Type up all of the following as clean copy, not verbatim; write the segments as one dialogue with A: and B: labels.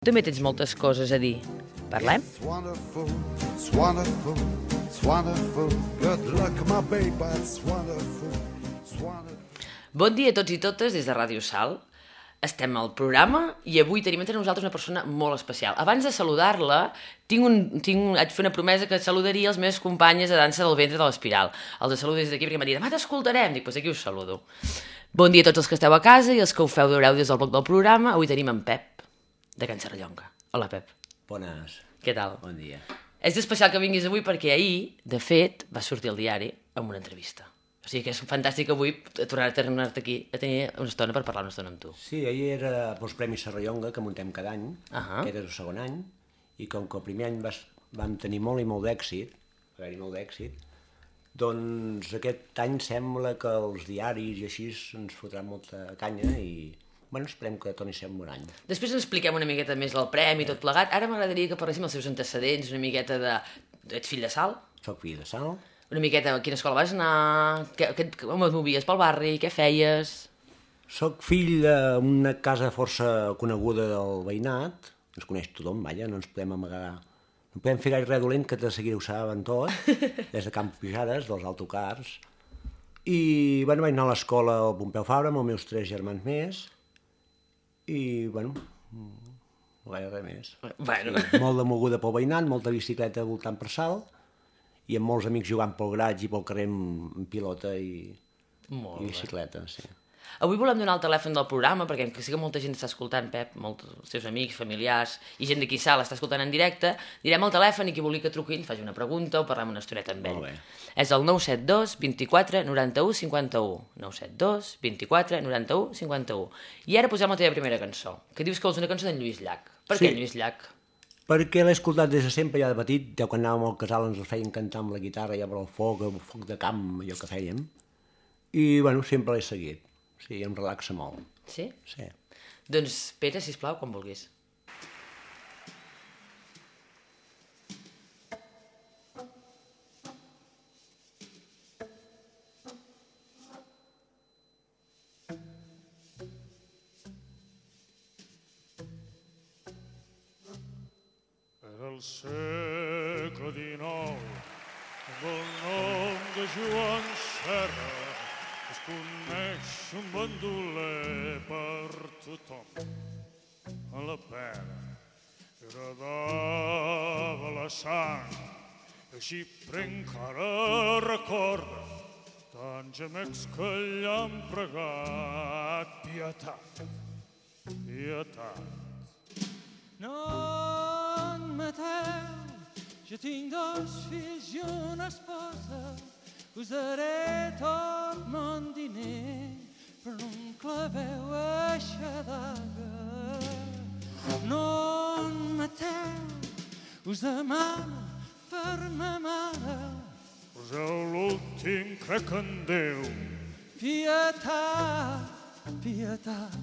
A: També tens moltes coses a dir. Parlem?
B: It's wonderful, it's wonderful, it's wonderful. Good luck, my baby, it's wonderful, it's wonderful.
A: Bon dia a tots i totes des de Ràdio Sal. Estem al programa i avui tenim entre nosaltres una persona molt especial. Abans de saludar-la, haig fer una promesa que saludaria els meus companyes de dansa del ventre de l'Espiral. Els saludo des d'aquí perquè m'ha dit, demà t'escoltarem. Dic, doncs aquí us saludo. Bon dia a tots els que esteu a casa i els que ho feu veureu des del bloc del programa. Avui tenim en Pep, de Can Serrallonga. Hola, Pep.
C: Bones.
A: Què tal?
C: Bon dia.
A: És especial que vinguis avui perquè ahir, de fet, va sortir al diari amb una entrevista. O sigui que és fantàstic avui tornar-te aquí a tenir una estona per parlar una estona amb tu.
C: Sí, ahir era els Premis Serrallonga, que muntem cada any,
A: Ahà.
C: aquest és el segon any, i com que el primer any vam tenir molt i molt d'èxit, va haver-hi molt d'èxit, doncs aquest any sembla que els diaris i així ens fotran molta canya i, bueno, esperem que torni a ser un bon any.
A: Després ens expliquem una miqueta més del premi i tot plegat. Ara m'agradaria que parléssim els seus antecedents, una miqueta de... Ets fill de Sal?
C: Soc fill de Sal.
A: Una miqueta a quina escola vas anar, com et movies pel barri, què feies?
C: Soc fill d'una casa força coneguda del veïnat, ens coneix tothom, vaja, no ens podem amagar, no podem fer gaire res dolent que de seguida ho saben tot, des de Camp Pujades, dels autocars, i bueno, vaig anar a l'escola al Pompeu Fabra amb els meus 3 germans més, i bueno, no gaire res més.
A: Bueno.
C: Sí, molt de moguda pel veïnat, molta bicicleta voltant per Salt, i amb molts amics jugant pel garatge i pel carrer amb pilota i bicicleta, sí.
A: Avui volem donar el telèfon del programa perquè sí que molta gent està escoltant, Pep, molts dels seus amics, familiars i gent d'aquí Sal està escoltant en directe. Direm el telèfon i qui vulgui que truqui ell faci una pregunta o parlem una estoneta amb ell.
C: Molt bé.
A: És el 972 24 91 51. 972 24 91 51. I ara posem la teva primera cançó, que dius que vols una cançó d'en Lluís Llach. Per què Lluís Llach?
C: Perquè l'he escoltat des de sempre, ja de petit, ja quan anàvem al casal ens el feien cantar amb la guitarra, ja per el foc de camp, allò que fèiem. I, bueno, sempre l'he seguit. Sí, em relaxa molt.
A: Sí?
C: Sí.
A: Doncs, Pere, sisplau, quan vulguis.
D: El segle XIX, amb el nom de Joan Serra, es coneix un bandoler per tothom. A la pera agradava la sang, i així encara recorda tants amics que li han pregat pietat, pietat.
E: No en mateu, jo tinc 2 fills i una esposa, us daré tot mon diner, però no em claveu eixa daga. No en mateu, us demano per ma mare,
D: Poseu l'últim crec en Déu.
E: pietat, pietat.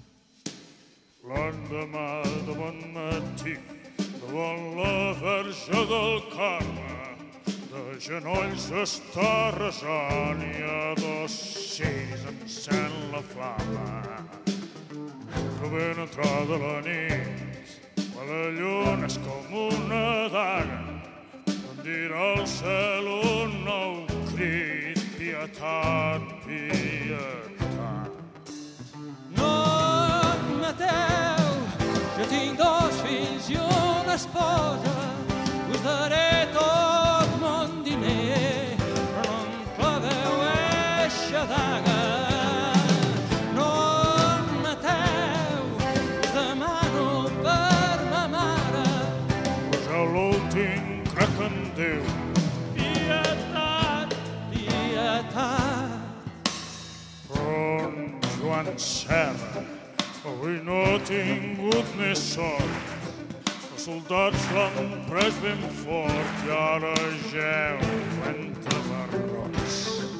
D: L'endemà de bon matí, davant la Verge del Carme, de genolls està resant i a 2 ciris encén la flama. Però ben entrada la nit, quan la lluna és com una daga, rendirà al cel un nou crit, pietat, pietat.
E: No admeteu, jo tinc 2 fills i una esposa, us daré tot mon diner, però no em claveu eixa daga. No admeteu, us demano per ma mare,
D: Poseu l'últim crec en Déu.
E: pietat, pietat.
D: Però en Joan Serra avui no ha tingut més sort. Els soldats l'han pres ben fort i ara geu entre barrots.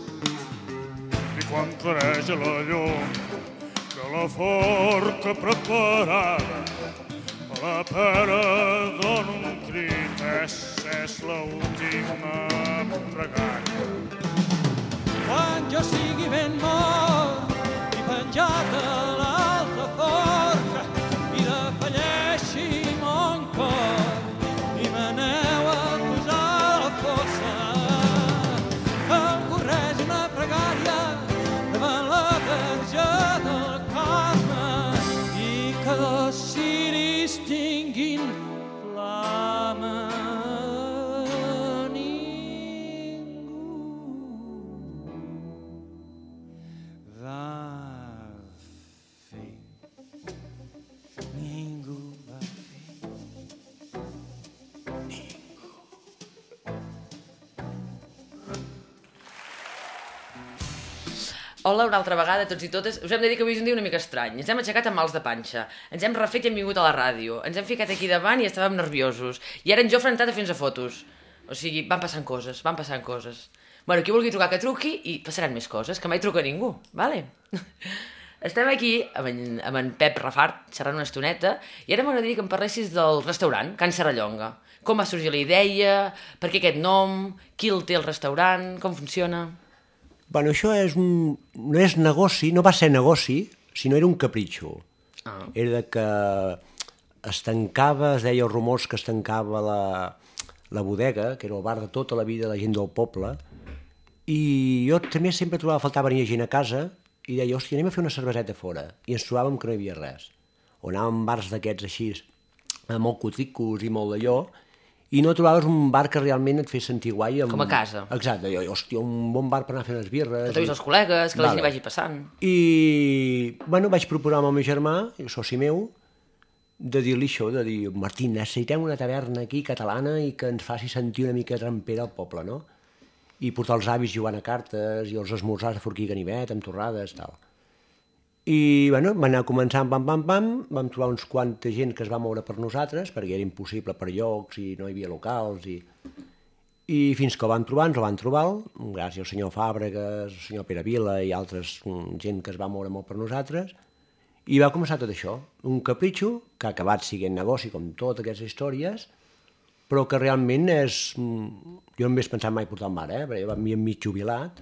D: I quan clareja la llum de la forca preparada, a la pera dona un crit, és l'última pregària.
E: Quan jo sigui ben mort i penjat a l'alta forca i de falleixi
A: Hola una altra vegada, tots i totes. Us hem de dir que avui és un dia una mica estrany. Ens hem aixecat amb mals de panxa. Ens hem refet i hem vingut a la ràdio. Ens hem ficat aquí davant i estàvem nerviosos. I ara en Jofre ha entrat a fer-nos fotos. O sigui, van passant coses, van passant coses. Bueno, qui vulgui trucar que truqui i passaran més coses, que mai truca ningú, vale? Estem aquí amb en Pep Rafart, xerrant una estoneta, i ara m'agradaria que em parlessis del restaurant, Can Serrallonga. Com va sorgir la idea, per què aquest nom, qui el té el restaurant, com funciona...
C: Bueno, això no és negoci, no va ser negoci, sinó era un capritxo. Era que es tancava, es deia els rumors que es tancava la bodega, que era el bar de tota la vida de la gent del poble, i jo també sempre trobava a faltar venir gent a casa i deia, hòstia, anem a fer una cerveseta fora. I ens trobàvem que no hi havia res. O anàvem a bars d'aquests així, molt cutricos i molt d'allò, i no trobaves un bar que realment et fes sentir guai.
A: Com a casa.
C: Exacte, hòstia, un bon bar per anar a fer unes birres.
A: Que t'ho els col·legues, que la gent hi vagi passant.
C: I, bueno, vaig proposar amb el meu germà, el soci meu, de dir-li això, de dir, Martín, necessitem una taverna aquí catalana i que ens faci sentir una mica trampera al poble, no? I portar els avis jugant a cartes i els esmorzars a forquí i ganivet, amb torrades, tal. I, bueno, va anar començant, pam, vam trobar uns quanta gent que es va moure per nosaltres, perquè era impossible per llocs i no hi havia locals, i fins que el vam trobar, ens el van trobar, gràcies al senyor Fàbregas, al senyor Pere Vila i altres gent que es va moure molt per nosaltres, i va començar tot això, un capritxo que ha acabat sent negoci, com totes aquestes històries, però que realment és... Jo no m'hagués pensat mai portar el mar, perquè jo m'havia mig jubilat,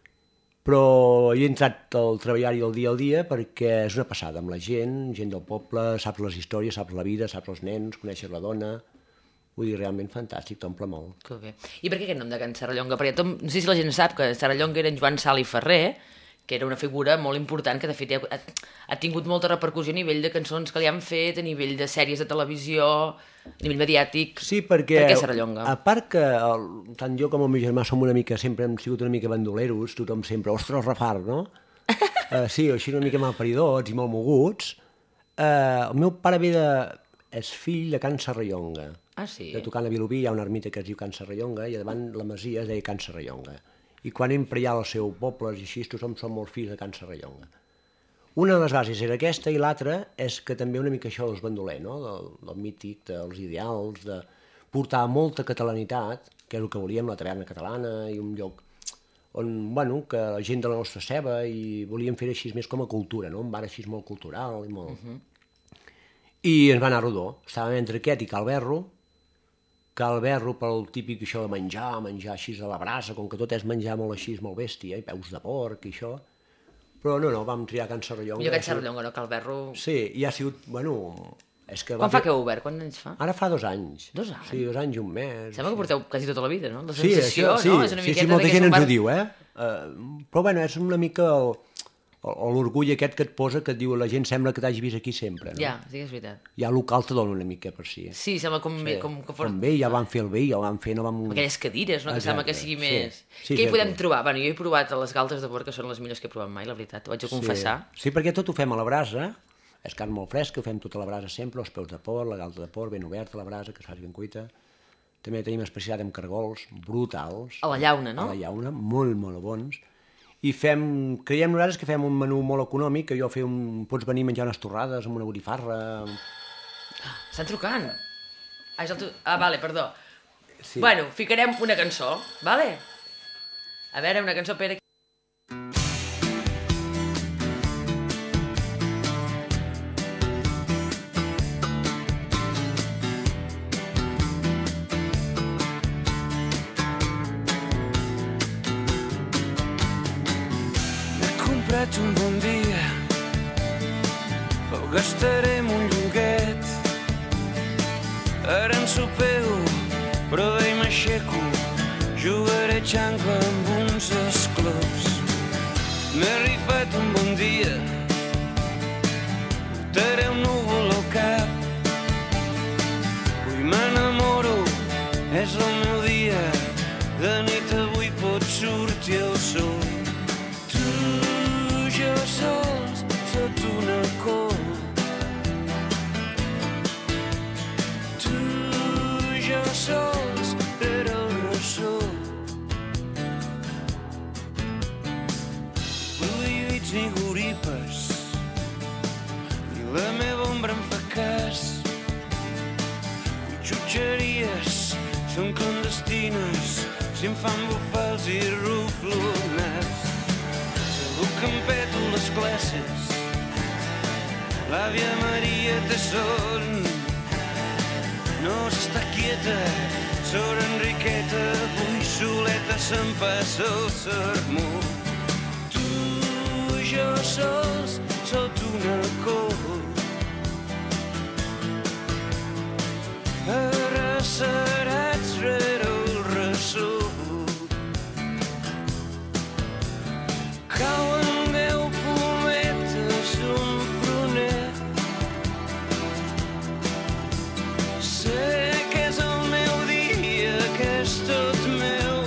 C: però he entrat al treballar-hi el dia perquè és una passada amb la gent del poble, saps les històries, saps la vida, saps els nens, coneixes la dona... Vull dir, realment fantàstic, t'omple molt.
A: Que bé. I per què aquest nom de Can Serrallonga? Perquè no sé si la gent sap que Serrallonga era en Joan Sala i Ferrer, que era una figura molt important que de fet ha tingut molta repercussió a nivell de cançons que li han fet, a nivell de sèries de televisió, a nivell mediàtic.
C: Sí, perquè...
A: Per què Serrallonga?
C: A part que tant jo com el meu germà som una mica, sempre hem sigut una mica bandoleros, tothom sempre, ostres, Rafart, no? Sí, així una mica malparidots i molt moguts. El meu pare és fill de Can Serrallonga.
A: Ah, sí?
C: De tocar a Vilobí hi ha una ermita que es diu Can Serrallonga i davant la masia es deia Can Serrallonga. I quan entra ja al seu poble i així, tothom som molt fills de Can Serrallonga. Una de les bases era aquesta i l'altra és que també una mica això dels bandoler, no? Del mític, dels ideals, de portar molta catalanitat, que és el que volíem, la taverna catalana i un lloc on, bueno, que la gent de la nostra ceba i volíem fer així més com a cultura, no? Un bar així molt cultural i molt... I ens va anar rodó. Estàvem entre aquest i Calberro pel típic això de menjar així a la brasa, com que tot és menjar molt així, molt bèstia, i peus de porc i això. Però no, vam triar Can Serrallonga.
A: Millor Can Serrallonga, no? Calberro...
C: Sí, i ha sigut, bueno... És que
A: Quan fa que heu obert? Quants anys fa?
C: Ara fa 2 anys.
A: 2 anys?
C: Sí, 2 anys i un mes.
A: Sembla que porteu quasi tota la vida, no? La
C: Sí,
A: sensació,
C: això,
A: no? És una miqueta
C: molta
A: que és
C: gent
A: un
C: ens
A: bar...
C: ho diu, però bueno, és una mica l'orgull aquest que et posa, que et diu la gent sembla que t'hagi vist aquí sempre, no?
A: Ja, sí que és veritat.
C: Ja el local te dona una mica per si.
A: Sí, sembla com que fos...
C: Com bé, ja vam fer el bé, ja vam fer, no vam...
A: Aquelles cadires, no? Que sembla que sigui més...
C: Sí,
A: Què hi podem trobar? Bueno, jo he provat les galtes de porc, que són les millors que he provat mai, la veritat, ho haig de confessar.
C: Sí, perquè tot ho fem a la brasa, és carn molt fresca, ho fem tota la brasa sempre, els peus de porc, la galta de porc, ben oberta, la brasa, que es faci ben cuita. També tenim especialitat amb cargols brutals.
A: A la llauna, no?
C: A la llauna, molt, molt bons. I creiem nosaltres que fem un menú molt econòmic, que pots venir a menjar unes torrades amb una botifarra...
A: Estan trucant. Vale, perdó.
C: Sí.
A: Bueno, ficarem una cançó, vale? A veure, una cançó per aquí.
E: Un bon dia el gastaré en un lloguet. Ara en sopeu, però d'ahir m'aixeco, jugaré xancla amb uns esclops. M'he rifat un bon dia, portaré un núvol al cap. Avui m'enamoro, és el meu dia, de nit avui pot sortir el sol. Jo sols sota una col. Tu, jo sols per el ressò. Vull Xutxeries són clandestines, si em fan bufals i ruflonats. Segur que em peto les classes, l'àvia Maria té son. No s'està quieta, sor Enriqueta, avui soleta se'n passa el sermó. Tu i jo sols sota una col, arrecerats rere el ressò. Cauen 10 cometes d'un pruner. Sé que és el meu dia, que és tot meu.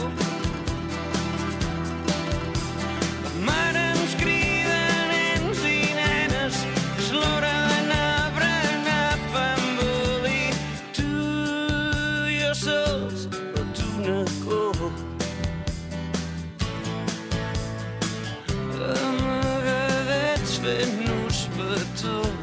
E: La mare ens crida, nens i nenes, és l'hora d'anar a berenar pa amb oli. Tu i jo sols, sota una col, amagadets fent-nos petons.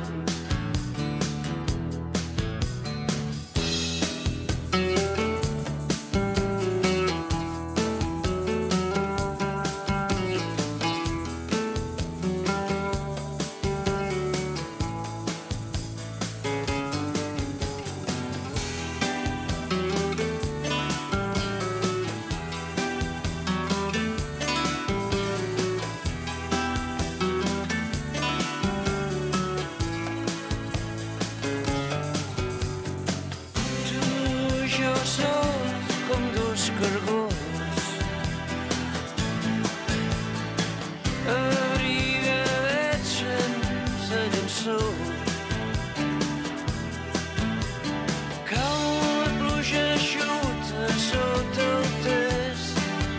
E: Tu i jo sols com dos cargols, abrigadets sense llençol. Cau la pluja eixuta sota el test.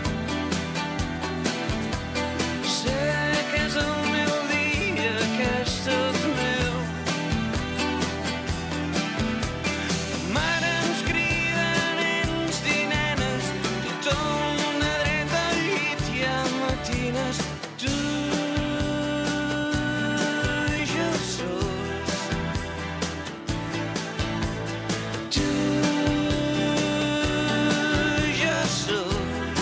E: Sé que és el meu dia, que és tot meu. Mare ens crida, nens i nenes, tothom una dreta al llit i a matines. Tu i jo sols, tu i jo sols,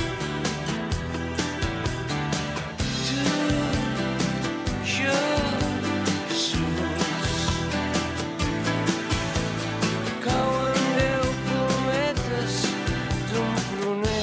E: tu i jo sols. Cauen 10 plometes d'un pruner.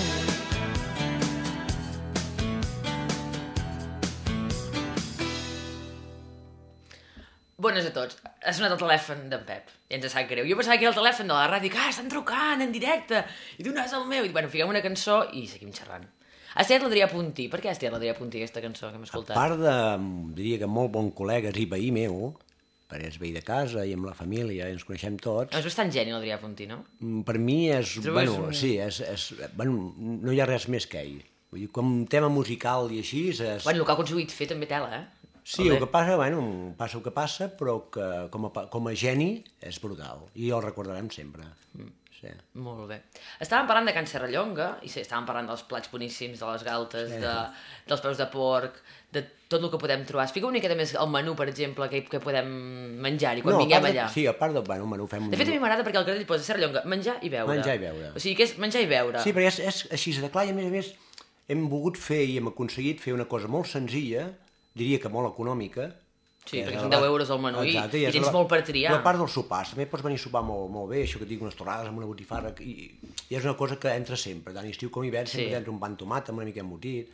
A: Bones a tots. Ha sonat el telèfon d'en Pep i ens sap greu. Jo pensava que era el telèfon de la ràdio, que estan trucant en directe i tu no és el meu. I bueno, fiquem una cançó i seguim xerrant. Has triat l'Adrià Puntí. Per què has triat l'Adrià Puntí, aquesta cançó que hem
C: A
A: escoltat?
C: part de, diria que molt bon col·legues i veí meu, perquè és veí de casa i amb la família, i ens coneixem tots,
A: És bastant geni l'Adrià Puntí, no?
C: per mi és,
A: Trobes
C: bueno,
A: un-
C: sí, bueno, no hi ha res més que ell. Vull dir, com un tema musical i així,
A: Bueno, el que ha aconseguit fer també tela, eh?
C: sí, el que passa, bueno, passa el que passa, però que com a geni és brutal, i el recordarem sempre. Sí.
A: Molt bé. Estàvem parlant de Can Serrallonga, i sí, estàvem parlant dels plats boníssims, de les galtes, dels peus de porc, de tot el que podem trobar. Explica una miqueta més el menú, per exemple, que podem menjar-hi quan vinguem allà.
C: Sí, a part de, bueno, menú fem...
A: De fet, a mi m'agrada perquè el cartell posa Serrallonga, menjar i beure.
C: Menjar i beure.
A: O sigui, que és menjar i beure.
C: Sí, perquè és així de clar, i a més hem volgut fer i hem aconseguit fer una cosa molt senzilla, diria que molt econòmica.
A: Sí,
C: que
A: perquè
C: és
A: són
C: la-
A: 10 euros al menú i
C: és
A: tens molt per triar.
C: La part dels sopars, també pots venir a sopar molt bé, això que et dic, unes torrades amb una botifarra, i és una cosa que entra sempre, tant estiu com hivern,
A: Sí.
C: sempre entra un pa amb tomata, amb una mica embotit.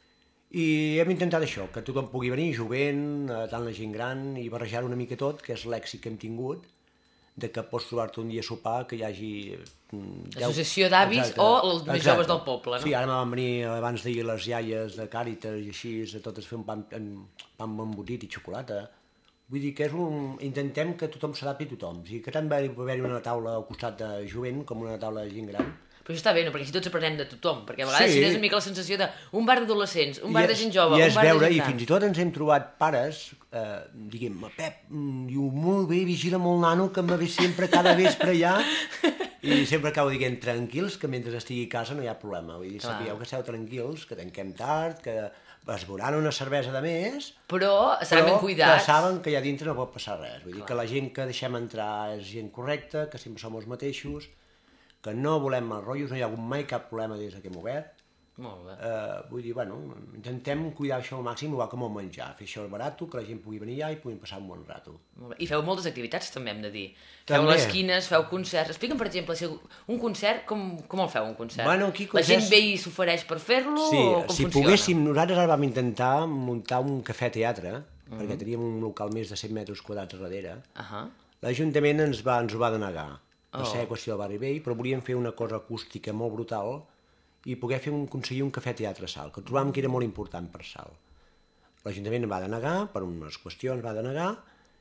C: I hem intentat això, que tothom pugui venir, jovent, tant la gent gran, i barrejar una mica tot, que és l'èxit que hem tingut, de que pots trobar-te un dia a sopar que hi hagi...
A: Associació d'avis o els més joves del poble, no?
C: Sí, ara van venir abans d'ahir les iaies de Càritas i així, a totes fer un pa amb embotit i xocolata. Vull dir que és intentem que tothom s'adapti a tothom. O sigui, que tant va haver-hi una taula al costat de jovent com una taula de gent gran.
A: Però això està bé, no? Perquè així tots aprenem de tothom. Perquè a vegades
C: Sí.
A: sí. tens una mica la sensació d'un bar d'adolescents, un bar de gent jove,
C: I
A: un
C: és
A: bar de
C: veure,
A: gent
C: i
A: gran.
C: fins i tot ens hem trobat pares, diguem, Pep, diu, molt bé, vigila molt nano, que em va bé sempre cada vespre allà, i sempre acabo dient, tranquils, que mentre estigui a casa no hi ha problema. Vull dir,
A: Clar.
C: sapigueu que esteu tranquils, que tanquem tard, que es veuran una cervesa de més,
A: Però seran ben cuidats.
C: que saben que allà dintre no pot passar res. Vull dir que la gent que deixem entrar és gent correcta, que sempre som els mateixos, que no volem els rotllos, no hi ha hagut mai cap problema des que hem obert.
A: Molt bé.
C: Vull dir, bueno, intentem cuidar això al màxim, igual com el menjar, fer això barat, que la gent pugui venir allà i puguin passar un bon rato.
A: Molt bé. I feu moltes activitats, també hem de dir. Feu
C: També.
A: les quines, feu concerts. Explica'm, per exemple, si un concert, com el feu, un concert?
C: Bueno, aquí
A: La gent
C: concerts-
A: ve i s'ofereix per fer-lo
C: Sí,
A: o com
C: si
A: funciona?
C: poguéssim, nosaltres ara vam intentar muntar un cafè-teatre, perquè teníem un local més de 100 metres quadrats a darrere. L'Ajuntament ens ho va denegar. Va ser qüestió del barri vell, però volíem fer una cosa acústica molt brutal i poder aconseguir un cafè-teatre a Salt, que trobàvem que era molt important per Salt. L'Ajuntament va denegar, per unes qüestions va denegar,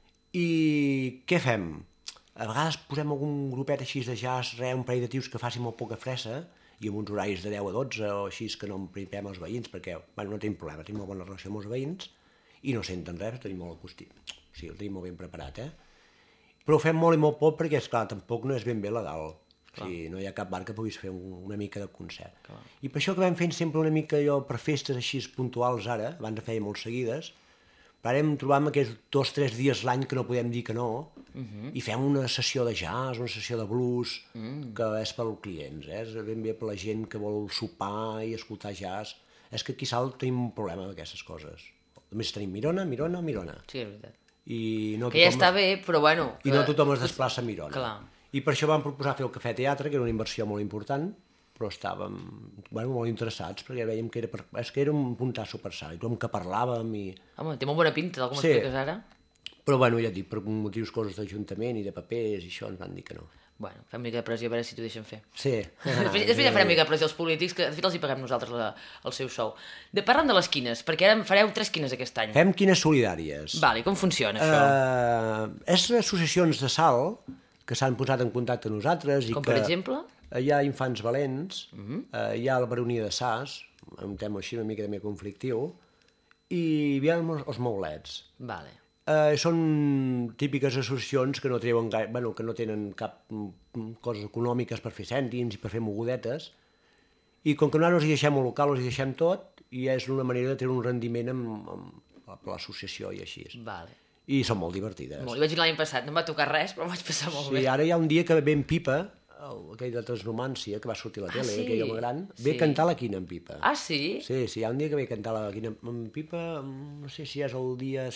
C: i què fem? A vegades posem algun grupet així de jazz, un parell de tios que facin molt poca fressa, i amb uns horaris de 10 a 12 o així que no empripem els veïns, perquè bueno, no tenim problema, tenim molt bona relació amb els veïns, i no senten res, tenim molt acústic. Sí, el tenim molt ben preparat, Però ho fem molt i molt poc perquè, esclar, tampoc no és ben bé legal. O sigui, no hi ha cap bar que puguis fer una mica de concert. I per això que vam fent sempre una mica allò per festes així puntuals ara, abans feia molt seguides, però ara hem trobat aquests 2 o 3 dies l'any que no podem dir que no, i fem una sessió de jazz, una sessió de blues, que és per als clients, és ben bé per la gent que vol sopar i escoltar jazz. És que aquí a Salt tenim un problema amb aquestes coses. A més tenim Mirona.
A: Sí, és veritat.
C: I no
A: Que ja està bé, però bueno...
C: I no tothom es desplaça a Mirona.
A: Clar.
C: I per això vam proposar fer el cafè-teatre, que era una inversió molt important, però estàvem molt interessats, perquè veiem que era un puntasso per Salt, i tothom que parlàvem i...
A: Home, té molt bona pinta, tal com
C: Sí.
A: expliques ara.
C: Però bueno, ja et dic, per motius coses d'Ajuntament i de papers i això ens van dir que no.
A: Bueno, fem una mica de pressió a veure si t'ho deixen fer.
C: Sí.
A: Després ja farem una mica de pressió als polítics, que de fet els hi paguem nosaltres el seu sou. Parlem de les quines, perquè ara fareu 3 quines aquest any.
C: Fem quines solidàries.
A: Vale, com funciona això?
C: És associacions de Salt que s'han posat en contacte amb nosaltres.
A: Com per exemple?
C: Hi ha Infants Valents, hi ha la Baronia de Sas, un tema així una mica també conflictiu, i hi ha els Maulets.
A: Vale.
C: Són típiques associacions que no treuen que no tenen cap coses econòmiques per fer cèntims i per fer mogudetes, i com que nosaltres hi deixem el local, hi deixem tot, i és una manera de tenir un rendiment amb l'associació i així.
A: Vale.
C: I són molt divertides.
A: Molt. I vaig dir l'any passat, no em va tocar res, però em vaig passar molt bé.
C: Sí, ara hi ha un dia que ve en Pipa, aquell de Transnumància, que va sortir a la tele,
A: sí?
C: aquell home gran, ve a cantar la quina en Pipa.
A: Ah, sí?
C: Sí, hi ha un dia que ve a cantar la quina en Pipa, no sé si és el dia...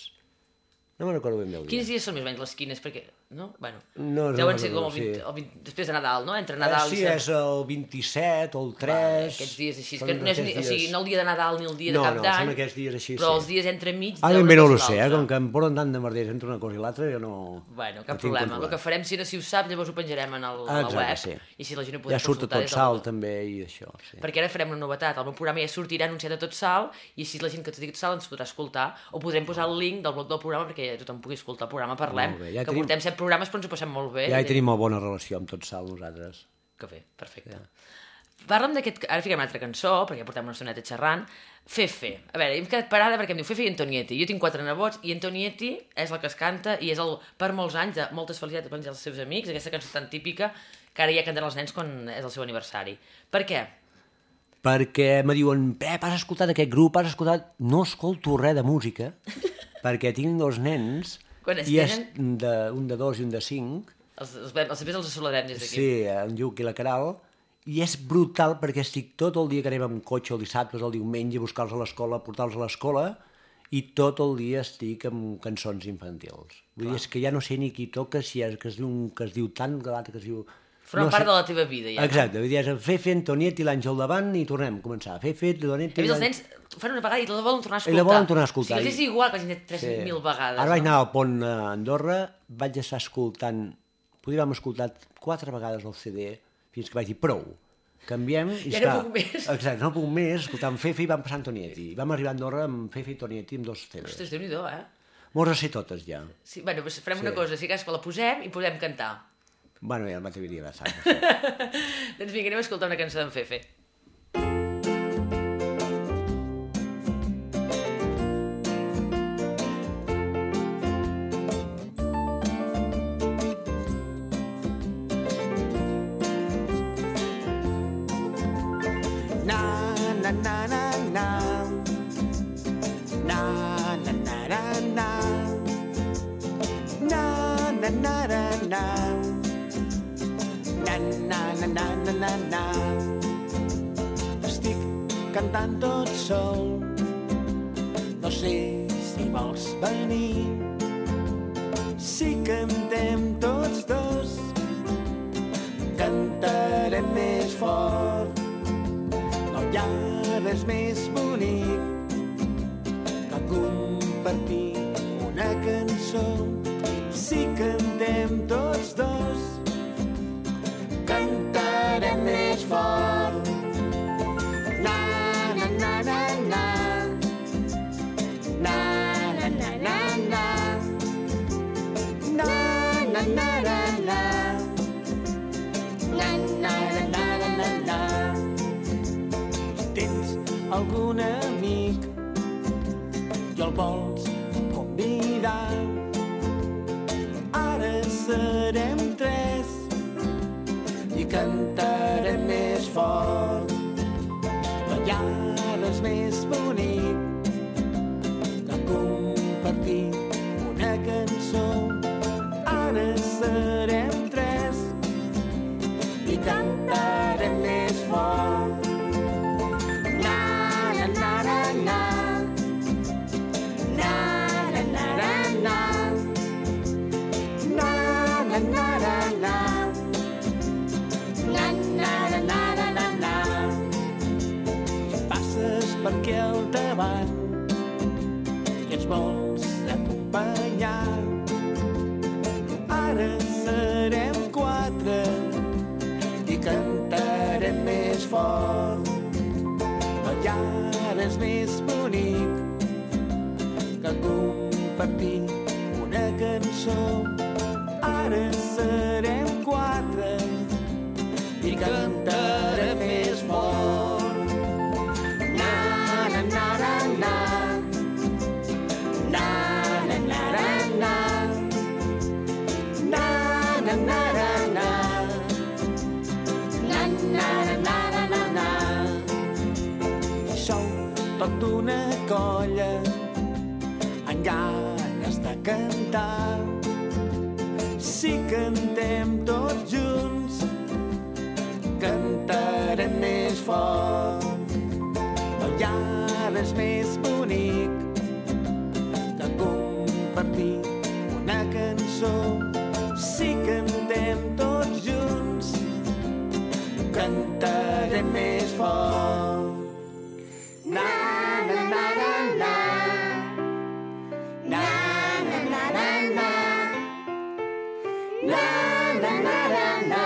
C: No me'n recordo ben bé el dia.
A: Quins dies són més o menys les quines? Perquè, no? Bueno,
C: No,
A: deuen ser com
C: sí.
A: després de Nadal, no? Entre Nadal
C: Sí,
A: i...
C: és el 27 o el 3...
A: Vale, aquests dies així, que no és o sigui, no el dia de Nadal ni el dia de
C: No,
A: Cap
C: no,
A: d'Any,
C: són aquests dies així,
A: però
C: sí.
A: els dies entremig...
C: Ara
A: d'un
C: ben bé no ho
A: cosa a
C: sé,
A: l'altre.
C: com que em porten tant de merders entre una cosa i l'altra, jo no...
A: Bueno,
C: no
A: cap
C: tinc
A: problema.
C: controlat.
A: El que farem, si ho sap, llavors ho penjarem a la
C: Exacte,
A: web,
C: sí.
A: i si la gent ho
C: Ja
A: podrà
C: surt a
A: consultar
C: tot
A: des del
C: Salt,
A: blog.
C: també, i això, sí.
A: Perquè ara farem una novetat, el meu programa ja sortirà anunciat a tot Salt, i així la gent que tot Salt ens podrà escoltar, o podrem posar el link del blog del programa perquè tothom pugui escoltar el programa, parlem,
C: Molt bé, ja
A: que
C: tenim-
A: portem 7 programes però ens ho passem molt bé.
C: Ja hi tenim molt bona relació amb tot Salt, nosaltres.
A: Que bé, perfecte. Parla'm d'aquest... Ara fiquem una altra cançó, perquè portem una estoneta xerrant. Fefe. A veure, hem quedat parada perquè em diu Fefe i Antonietti. Jo tinc 4 nebots i Antonietti és la que es canta i és per molts anys, de moltes felicitats als seus amics, aquesta cançó tan típica que ara ja canten els nens quan és el seu aniversari. Per què?
C: Perquè me diuen, Pep, has escoltat aquest grup, has escoltat... No escolto res de música, perquè tinc 2 nens,
A: Quan es
C: i és
A: tenen?
C: un de 2 i un de 5,
A: Els després els saludarem des d'aquí.
C: sí, en Lluc i la Caral, i és brutal perquè estic tot el dia que anem amb cotxe el dissabte o el diumenge a buscar-los a l'escola, a portar-los a l'escola, i tot el dia estic amb cançons infantils. Vull dir, és que ja no sé ni qui toca, si és que es diu un que es diu tant, que l'altre que es diu...
A: Forma part de la teva vida, ja.
C: Exacte, vull dir, és el Fefe, Antonietti, l'Àngel davant, i tornem a començar. Fefe, Antonietti...
A: He vist els nens fan una vegada i la volen tornar a
C: I
A: escoltar.
C: la volen tornar a escoltar.
A: O sigui, és igual que hagin dit 3.000 vegades.
C: Ara vaig anar al pont a Andorra, vaig estar escoltant, podríem escoltat 4 vegades el CD, fins que vaig dir prou, canviem i
A: Ja no puc més.
C: Exacte, no puc més, escoltant Fefe i vam passar Antonietti. I vam arribar a Andorra amb Fefe i Antonietti amb 2 CDs.
A: Ostres, Déu-n'hi-do,
C: Molts a ser totes ja.
A: Sí, bueno, doncs farem una cosa, si cas que la posem i podem cantar.
C: Bueno, ja m'atreviria a basar.
A: Doncs vinga, anem a escoltar una cançó d'en Fefe.
F: Na na na na na na, na, na, na, na, na. Estic cantant tot sol, no sé si vols venir. Si cantem tots dos, cantarem més fort. No hi ha res més bonic que compartir una cançó. Si cantem tots dos, cantarem més fort. Na, na, na, na, na. Na, na, na, na, na. Na, na, na, na, na. Na, na, na, na, na, na. Si tens algun amic i el vols convidar, ara serem 3 i cantarem més fort. No hi ha res més bonic que compartir una cançó. Ara serem 3 i cantarem més fort. Na, na, na, na, na. Na, na, na, na, na. Na, na, na, na, na. Na, na, na, na, na, na, na. Si passes per aquí al davant i ens vols acompanyar, ara serem 4 i cantarem més fort. No hi ha res més bonic que compartir una cançó. Ara serem 4 i cantarem més fort. Na, na, na, na, na. Na, na, na, na, na. Na, na, na, na, na. Na, na, na, na, na, na, na. Sou tot una colla amb ganes de cantar. Si cantem tots junts, cantarem més fort. No hi ha res més bonic que compartir una cançó. Si cantem tots junts, cantarem més fort. Na, na, na, na, na. Na, na, na, na, na. Na, na, na, na, na.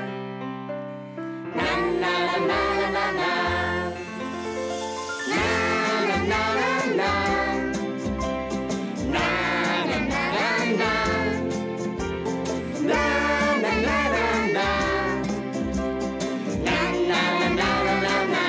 F: Na, na, na, na, na, na. Na, na, na, na, na. Na, na, na, na, na. Na, na, na, na, na. Na, na, na, na, na, na.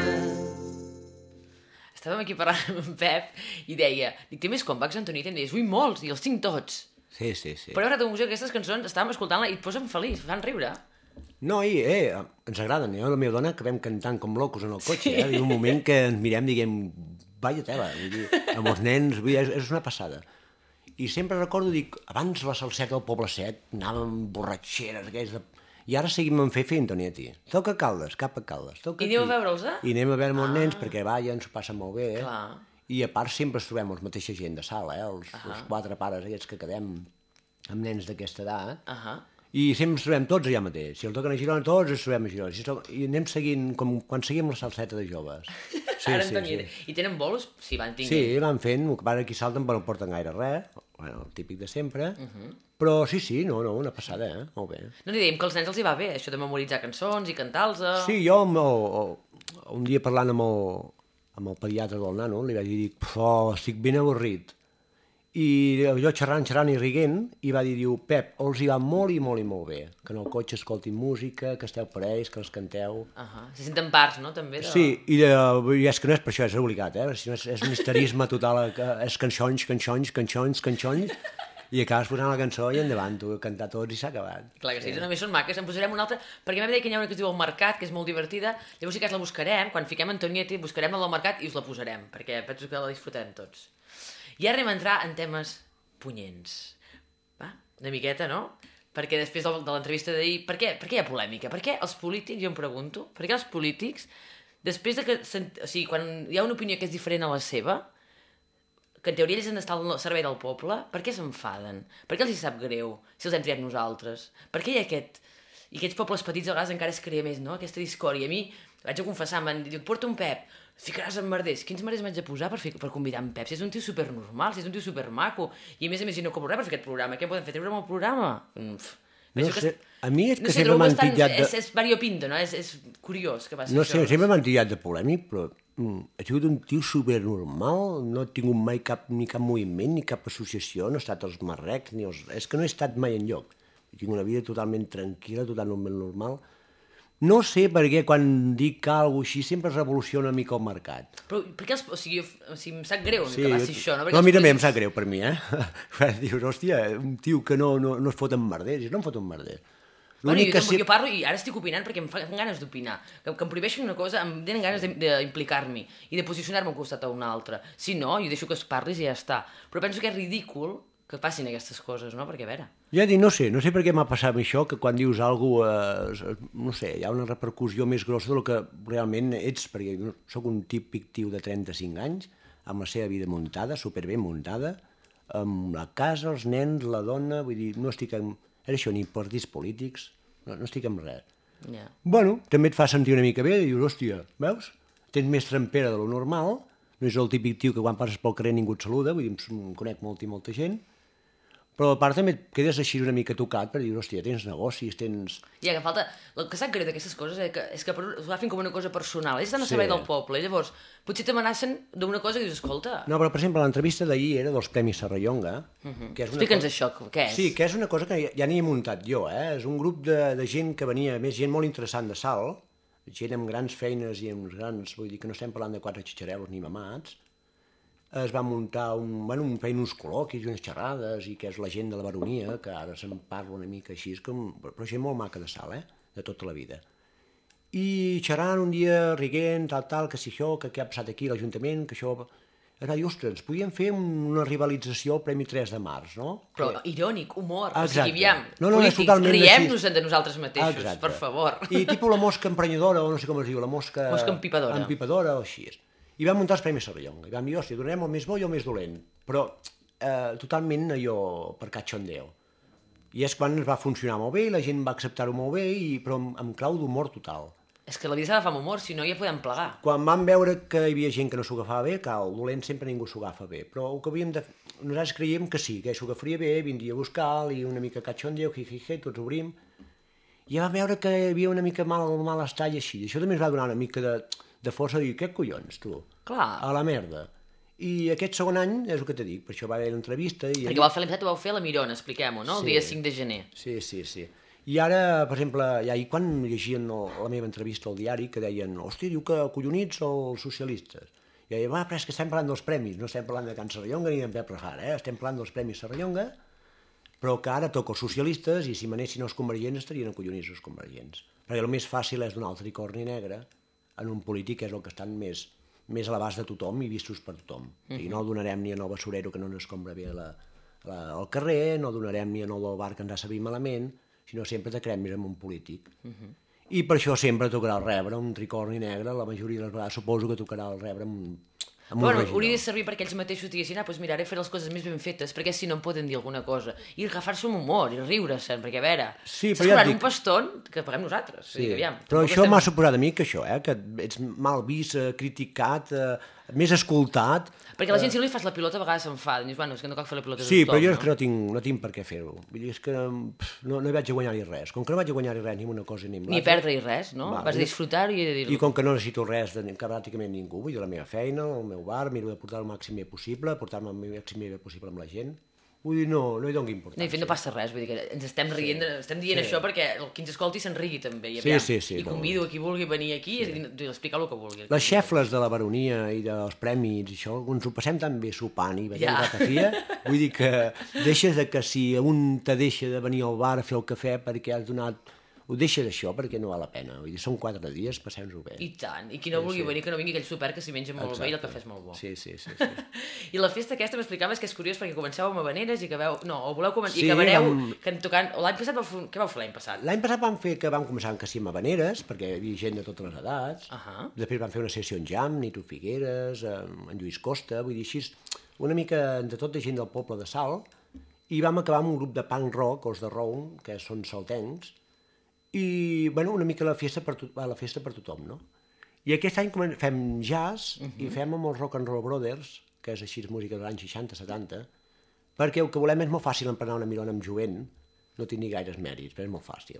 A: Estàvem aquí parlant amb en Pep i deia, té més comebacks, Antonieta? I em deies, ui, molts, i els tinc tots.
C: Sí, sí, sí.
A: Però ara música, aquestes cançons, estàvem escoltant-la i et posen feliç, fan riure.
C: No, i ens agraden. Jo i la meva dona acabem cantant com locos en el cotxe. Hi ha un moment que ens mirem i diguem, vaya tela, vull dir, amb els nens, vull dir, és una passada. I sempre recordo, dic, abans la salseta del Poble Sec, anàvem borratxeres, aquelles... I ara seguim en fer Antonieti. Toca Caldes, cap a Caldes. Toca
A: I aneu a
C: aquí.
A: veure'ls, eh?
C: I anem a veure amb els nens perquè ballen, s'ho passen molt bé.
A: Clar.
C: I a part sempre ens trobem els mateixa gent de sala, els 4 pares aquests que quedem amb nens d'aquesta edat. I sempre ens trobem tots allà mateix. Si el toquen a Girona, tots ens trobem a Girona. I anem seguint, com quan seguim la salseta de joves. Sí,
A: Ara
C: sí,
A: Antonieta.
C: sí.
A: I tenen bolos? Sí, van tinguent.
C: Sí, van fent, el que passa aquí salten però no porten gaire res, bueno, el típic de sempre, però sí, no, una passada, molt bé.
A: No, li dèiem que als nens els hi va bé, això de memoritzar cançons i cantar-los.
C: Sí, jo un dia parlant amb el pediatre del nano, li vaig dir, estic ben avorrit. I jo xerrant i riguent, i va dir, Pep, els hi va molt i molt i molt bé, que en el cotxe escoltin música, que esteu per ells, que els canteu...
A: Se senten parts, no?, també?
C: Sí, i és que no és per això, és obligat, si no és un histerisme total, és cançons, i acabes posant la cançó i endavant, tu cantar tots i s'ha acabat.
A: Clar que sí, només són maques, en posarem una altra, perquè m'ha dit que hi ha una que es diu El Mercat, que és molt divertida, llavors si cas la buscarem, quan fiquem Antonieta, buscarem la del Mercat i us la posarem, perquè penso que la disfrutem tots. I ara anem a entrar en temes punyents. Va? Una miqueta, no? perquè després de l'entrevista d'ahir, per què hi ha polèmica? Per què els polítics, jo em pregunto, per què els polítics, després de que, o sigui, quan hi ha una opinió que és diferent a la seva, que en teoria ells han d'estar al servei del poble, per què s'enfaden? Per què els hi sap greu si els hem triat nosaltres? Per què hi ha aquest... I aquests pobles petits a vegades encara es crea més, no?, aquesta discòrdia. A mi, vaig a confessar, em van dir, porta un Pep, ficaràs en merders. Quins merders m'haig de posar per convidar en Pep? Si és un tio supernormal, si és un tio supermaco, i a més, jo no cobro res per fer aquest programa. Què em poden fer? Treure'm el programa?
C: No sé, a mi és que
A: no sé,
C: sempre m'han
A: bastant,
C: titllat de...
A: És variopinto, no? És curiós que passi
C: No sé,
A: això.
C: sempre m'han titllat de polèmic, però he sigut un tio supernormal, no he tingut mai ni cap moviment, ni cap associació, no he estat als marrecs, ni als... És que no he estat mai enlloc. Tinc una vida totalment tranquil·la, totalment normal. No sé per què quan dic alguna cosa així sempre es revoluciona una mica el mercat.
A: Però per què o sigui, em sap greu
C: Sí,
A: que passi això, no?
C: no, mira, em sap greu per mi, Dius, hòstia, un tio que no es fot en merders, no em fot en merders.
A: Bueno, jo parlo i ara estic opinant perquè em fan ganes d'opinar. Que em prohibeixin una cosa, em tenen ganes d'implicar-m'hi i de posicionar-me a un costat o a un altre. Si no, jo deixo que es parlis i ja està. Però penso que és ridícul que passin aquestes coses, no? Perquè, a veure...
C: Ja dic, no sé per què m'ha passat això, que quan dius alguna cosa, no sé, hi ha una repercussió més grossa del que realment ets, perquè jo sóc un típic tio de 35 anys, amb la seva vida muntada, superben muntada, amb la casa, els nens, la dona, vull dir, no estic en... Era això, ni partits polítics, no estic en res.
A: Ja.
C: Bueno, també et fa sentir una mica bé, i dius, hòstia, veus? Tens més trempera de lo normal, no és el típic tio que quan passes pel carrer ningú et saluda, vull dir, em conec molta gent, però a part també et quedes així una mica tocat per dir, hòstia, tens negocis, tens...
A: Ja, que falta... El que sap greu d'aquestes coses és que ho agafin com una cosa personal. Ells estan al servei del poble, i llavors potser t'amenacen d'una cosa que dius, escolta...
C: No, però per exemple, l'entrevista d'ahir era dels Premis Serrallonga, que és una
A: Explica'ns
C: cosa...
A: això, què és?
C: Sí, que és una cosa que ja n'hi he muntat jo, És un grup de gent que venia, més gent molt interessant de Salt, gent amb grans feines i amb grans... Vull dir que no estem parlant de 4 xitxarelos ni mamats. Es va muntar feien uns col·loquis i unes xerrades, i que és la gent de la baronia, que ara se'n parla una mica així, però gent molt maca de Salt, de tota la vida. I xerrant un dia, riguent, tal, que si això, que què ha passat aquí a l'Ajuntament, que això... Es va dir, ostres, podíem fer una rivalització al Premi 3 de març, no?
A: Però irònic, humor,
C: Exacte.
A: o sigui, aviam,
C: No, és
A: polítics,
C: totalment
A: riem-nos de nosaltres mateixos,
C: Exacte.
A: per favor.
C: I tipus la mosca emprenyadora, o no sé com es diu, la mosca...
A: Mosca empipadora.
C: Empipadora o així. I vam muntar els Premis Serrallonga. I vam dir, hòstia, donarem el més bo i el més dolent. Però totalment allò per cachondeo. I és quan es va funcionar molt bé, i la gent va acceptar-ho molt bé, però amb clau d'humor total.
A: És que la vida s'ha d'agafar amb humor, si no ja podem plegar.
C: Quan vam veure que hi havia gent que no s'ho agafava bé, que el dolent sempre ningú s'ho agafa bé, però el que havíem de... Nosaltres creiem que sí, que s'ho agafaria bé, vindria a buscar i una mica cachondeo, tots obrim, i ja vam veure que hi havia una mica mal estar i així. Això també ens va donar una mica de força de dir, què collons, tu?
A: Clar.
C: A la merda. I aquest segon any, és el que t'he dit, per això va haver l'entrevista...
A: Perquè vau fer l'empresa, ho vau fer a la Mirona, expliquem-ho, no? El dia 5 de gener.
C: Sí. I ara, per exemple, ja ahir quan llegien la meva entrevista al diari, que deien, hòstia, diu que collonits els socialistes. I deia, però és que estem parlant dels premis, no estem parlant de Can Serrallonga ni d'en Pep Rajara, estem parlant dels Premis Serrallonga, però que ara toca els socialistes i si manessin els convergents estarien acollonits els convergents. Perquè el més fàcil és donar el tricorni negre en un polític que és el que estan més a l'abast de tothom i vistos per tothom. I no el donarem ni al basurero que no n'escombra bé al carrer, no el donarem ni al del bar que ens ha sabit malament, sinó sempre te creem més amb un polític. I per això sempre tocarà el rebre un tricorni negre, la majoria de les vegades suposo que tocarà el rebre amb un regidor.
A: Hauria de servir perquè ells mateixos diguessin, doncs mira, ara fer les coses més ben fetes, perquè si no em poden dir alguna cosa. I agafar-se amb humor, i riure-se'n, perquè a veure,
C: Sí,
A: estàs cobrant un paston que paguem nosaltres.
C: Sí.
A: Aviam,
C: Però això m'ha suposat a mi que això, que ets mal vist, criticat, més escoltat.
A: Perquè la gent, si no li fas la pilota, a vegades s'enfada. Dius, bueno, és que no cal fer la pilota
C: Sí,
A: de tothom,
C: però jo és que no tinc per què fer-ho. Vull dir, és que no hi vaig a guanyar-hi res. Com que no vaig a guanyar-hi res ni una cosa ni amb l'altra...
A: ni perdre-hi res, no? Vas a disfrutar-ho i a dir-ho.
C: I com que no necessito res de pràcticament ningú, vull dir, la meva feina, el meu bar, miro de portar el màxim bé possible, portar-me el màxim bé possible amb la gent. Vull dir, no hi doni importància.
A: No, de fet, no passa res, vull dir que ens estem rient, estem dient això perquè el qui ens escolti se'n rigui també. I,
C: Sí,
A: I convido a qui vulgui venir aquí i explicar el que vulgui.
C: Les xefles de la baronia i dels premis i això, ens ho passem tan bé sopant i veient ratafia, vull dir que deixes de que si un te deixa de venir al bar a fer el cafè perquè has donat ho deixes això perquè no val la pena. Vull dir, són 4 dies, passem-nos-ho bé.
A: I tant, i qui no vulgui venir, que no vingui aquell súper que s'hi menja molt bé i el cafè és molt bo.
C: Sí.
A: I la festa aquesta m'explicaves que és curiós perquè comenceu amb habaneres i que acabareu tocant... L'any passat què vau fer l'any passat?
C: L'any passat vam començar amb amb habaneres, perquè hi havia gent de totes les edats. Després vam fer una sessió en jam, Nito Figueres, en Lluís Costa, vull dir així, una mica de tota gent del poble de Salt, i vam acabar amb un grup de punk rock, els de Round, que són saltencs, i, bueno, una mica la festa per tothom, no? I aquest any fem jazz i fem amb els Rock and Roll Brothers, que és així música dels anys 60-70, perquè el que volem és molt fàcil emprenar una milona amb jovent, no tingui gaires mèrits, però és molt fàcil.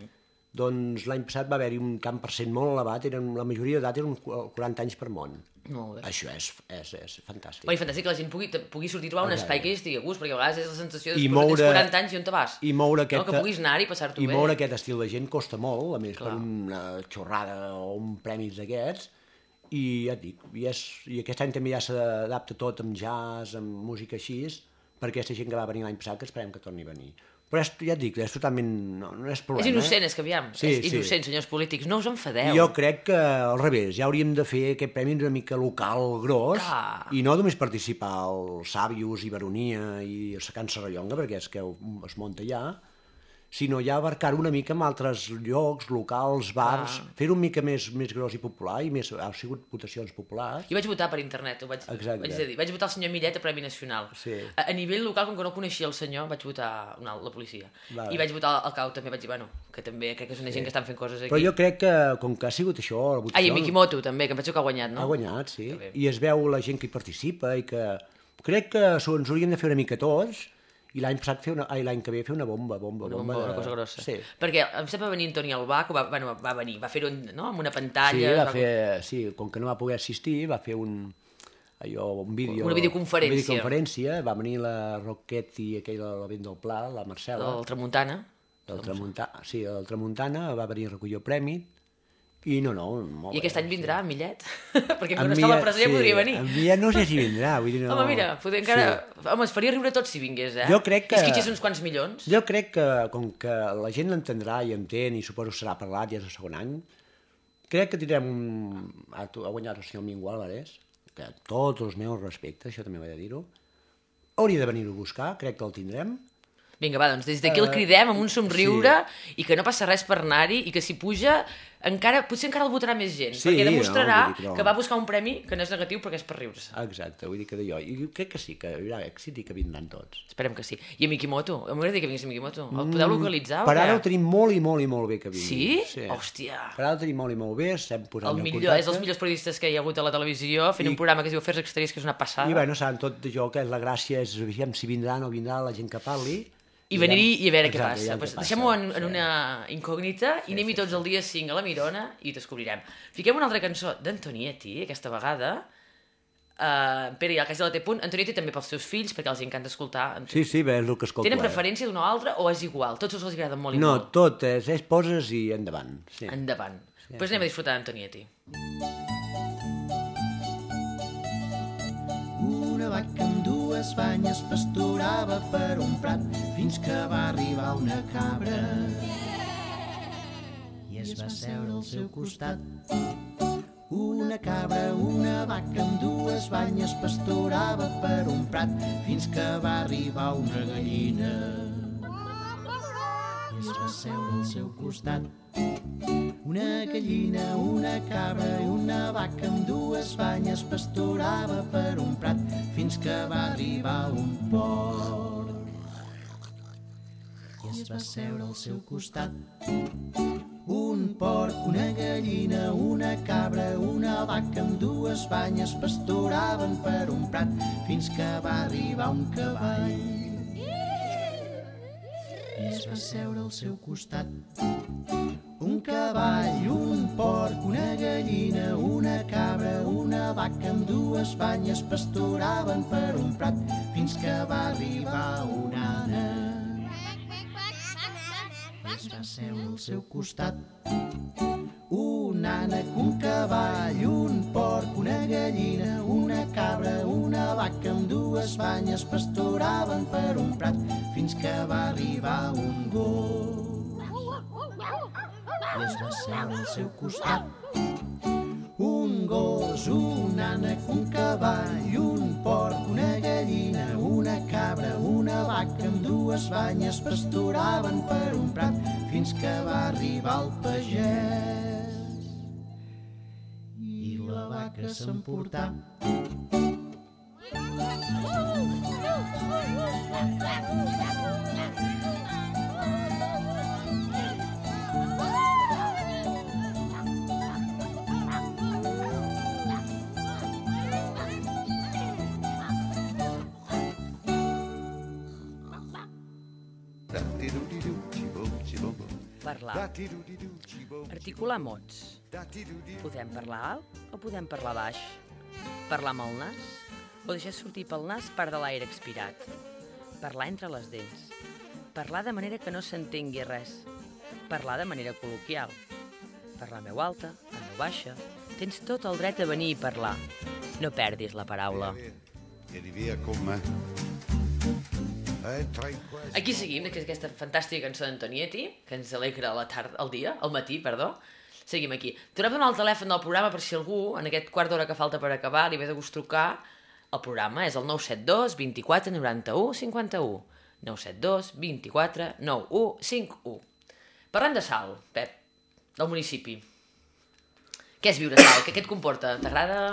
C: Doncs l'any passat va haver-hi un tant per cent molt elevat, la majoria d'edat eren 40 anys per món.
A: Molt bé.
C: Això és fantàstic.
A: I fantàstic que la gent pugui sortir a trobar un espai que hi estigui a gust, perquè a vegades és la sensació de que tens 40 anys i on te vas. Que puguis anar-hi i passar-t'ho bé.
C: I moure aquest estil de gent costa molt, a més per una xorrada o un premi d'aquests, i ja et dic, i aquest any també ja s'adapta tot amb jazz, amb música així, per aquesta gent que va venir l'any passat, que esperem que torni a venir. Però ja et dic, és totalment... no és problema.
A: És innocent, és que aviam. És innocent, senyors polítics. No us enfadeu.
C: Jo crec que, al revés, ja hauríem de fer aquest premi una mica local, gros, i no només participar als Sàvios i Baronia i el Can Serrallonga, perquè és que es munta allà, sinó ja abarcar una mica amb altres llocs, locals, bars, fer-ho una mica més gros i popular, i ha sigut votacions populars.
A: Jo vaig votar per internet, ho vaig dir. Vaig votar el senyor Millet a Premi Nacional. A nivell local, com que no coneixia el senyor, vaig votar la policia. I vaig votar el CAU, també vaig dir, bueno, que també crec que és una gent que estan fent coses aquí.
C: Però jo crec que, com que ha sigut això, la votació...
A: I en Mikimoto, també, que em penso que ha guanyat, no?
C: Ha guanyat, sí. I es veu la gent que hi participa, i que crec que ens hauríem de fer una mica tots, i l'any que ve fer una bomba.
A: Una cosa grossa. Sí. Perquè em sap venir Antoni Albà, que va venir, va fer-ho amb una pantalla...
C: Sí, com que no va poder assistir, va fer una
A: videoconferència.
C: Va venir la Roquet i aquella la vent del Pla, la Marcela.
A: Del Tramuntana.
C: Sí, del Tramuntana, va venir a recollir el premi. I molt
A: I aquest any vindrà en Millet? Perquè quan està a la presó ja podria venir.
C: En Millet no sé si vindrà.
A: Home, mira, home, es faria riure tot si vingués, eh?
C: Jo crec que...
A: I es quitxés uns quants milions.
C: Jo crec que, com que la gent l'entendrà i entén, i suposo serà parlat, ja és el segon any, crec que tindrem ha guanyat el senyor Mingo Álvarez, que tots els meus respectes, això també ho he de dir-ho, hauria de venir-ho a buscar, crec que el tindrem.
A: Vinga, va, doncs des d'aquí el cridem amb un somriure i que no passa res per anar-hi i que si puja potser encara el votarà més gent, perquè demostrarà que va buscar un premi que no és negatiu perquè és per riure-se.
C: Exacte, vull dir que d'allò. I crec que sí, que hi haurà èxit i que vindran tots.
A: Esperem que sí. I a Mikimoto? M'agradaria que vingués a Mikimoto. El podeu localitzar?
C: Per ara ho tenim molt i molt bé que vingui.
A: Sí? Hòstia.
C: Per ara ho tenim molt bé, estem posant en
A: contacte. És els millors periodistes que hi ha hagut a la televisió, fent un programa que es diu Afers Exteriors, que és una passada.
C: I bueno, saben tot d'allò, que la gràcia és si vindrà o no vindrà la gent que parli.
A: I venir-hi i a veure què passa. Deixem-ho en una incògnita i anem-hi tots el dia 5 a la Mirona i descobrirem. Fiquem una altra cançó d'Antonietti, aquesta vegada. Pere, i al cas de la T-Punt, Antonietti també pels seus fills, perquè els encanta escoltar.
C: Sí, bé, és el que escolto.
A: Tenen preferència d'una o altra o és igual? Tots els agraden molt i molt?
C: No, tot, és poses i endavant.
A: Endavant. Doncs anem a disfrutar d'Antonietti.
F: Una vaca amb dues banyes pasturava per un prat fins que va arribar una cabra i es va seure al seu costat. Una cabra, una vaca amb dues banyes pasturava per un prat fins que va arribar una gallina i es va seure al seu costat. Una gallina, una cabra i una vaca amb dues banyes pasturava per un prat fins que va arribar un porc i es va seure al seu costat. Un porc, una gallina, una cabra, una vaca amb dues banyes pasturaven per un prat fins que va arribar un cavall i es va seure al seu costat. Un cavall, un porc, una gallina, una cabra, una vaca amb dues banyes pasturaven per un prat fins que va arribar una ànec i es va seure al seu costat. Un ànec, un cavall, un porc, una gallina, una cabra, una vaca amb dues banyes pasturaven per un prat fins que va arribar un gos i es va seure al seu costat. Un gos, un ànec, un cavall, un porc, una gallina, una cabra, una vaca amb dues banyes pasturaven per un prat fins que va arribar el pagès i la vaca s'emportà.
A: Parlar. Articular mots. Podem parlar alt o podem parlar baix? Parlar amb el nas o deixar sortir pel nas part de l'aire expirat? Parlar entre les dents. Parlar de manera que no s'entengui res. Parlar de manera col·loquial. Parlar en veu alta, en veu baixa. Tens tot el dret a venir i parlar. No perdis la paraula.
B: Vieni via con me.
A: Aquí seguim, que és aquesta fantàstica cançó d'Antonietti, que ens alegra la tarda, el dia, el matí, perdó. Seguim aquí. Tornem a donar el telèfon del programa per si algú, en aquest quart d'hora que falta per acabar, li ve de gust trucar. El programa és el 972 24 91 51. 972 24 91 51. Parlem de Salt, Pep, del municipi. Què és viure a Salt? Què et comporta? T'agrada?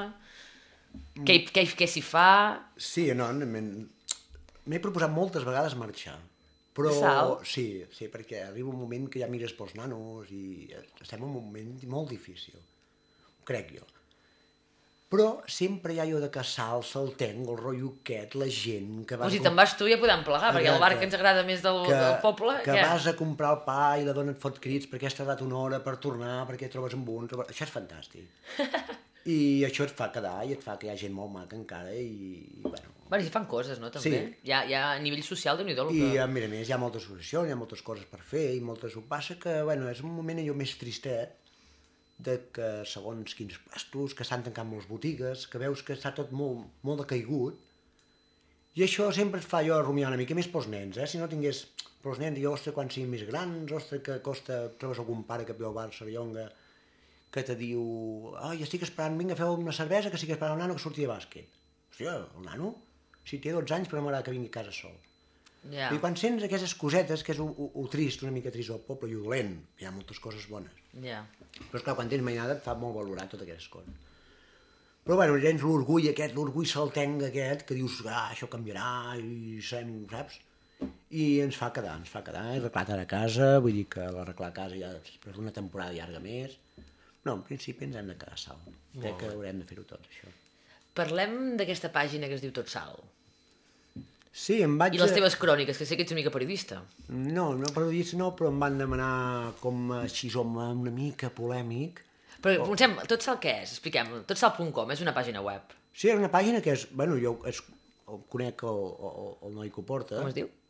A: Què s'hi fa?
C: Sí, no, m'he proposat moltes vegades marxar. Però
A: Salt?
C: sí, perquè arriba un moment que ja mires pels nanos i estem en un moment molt difícil. Ho crec jo. Però sempre hi ha allò de que Salt, Saltenc, el rotllo aquest, la gent que
A: Si te'n vas tu ja podem plegar, perquè el bar que ens agrada més del poble...
C: Que vas a comprar el pa i la dona et fot crits perquè has tardat una hora per tornar, perquè trobes amb un... Això és fantàstic. I això et fa quedar i et fa que hi ha gent molt maca encara i bueno...
A: Bueno, si fan coses, no, també?
C: Sí.
A: Hi ha a nivell social, Déu-n'hi-do.
C: I a més hi ha moltes associacions, hi ha moltes coses per fer i moltes... Ho passa que, bueno, és un moment allò més tristet de que segons quins pastos, que s'han tancat moltes botigues, que veus que està tot molt decaigut i això sempre et fa allò rumiar una mica, més pels nens, si no tingués pels nens, ostres, quan siguin més grans, ostres, que costa, trobes algun pare que veu al bar Sarallonga que te diu, ai, estic esperant, vinga, feu una cervesa, que estic esperant el nano que surti de bàsquet. Hòstia, el nano? Si té 12 anys, però m'agrada que vingui a casa sol.
A: Ja.
C: I quan sents aquestes cosetes, que és trist, una mica trist del poble, i dolent, hi ha moltes coses bones.
A: Ja.
C: Però esclar, quan tens mainada et fa molt valorar totes aquestes coses. Però bueno, tens l'orgull aquest, l'orgull saltenc aquest, que dius, això canviarà, i sabem, saps? I ens fa quedar, he arreglat ara a casa, vull dir que l'arreglar a casa ja per una temporada llarga més. No, en principi ens hem de quedar a Salt. Crec que haurem de fer-ho tot, això.
A: Parlem d'aquesta pàgina que es diu Tot Salt.
C: Sí, em vaig...
A: I les teves cròniques, que sé que ets una mica periodista.
C: No periodista no, però em van demanar com així una mica polèmic.
A: Però pensem, Tot Salt què és? Expliquem. Totsalt.com és una pàgina web.
C: Sí, és una pàgina que és... Bueno, jo conec el noi que ho porta.
A: Com es diu?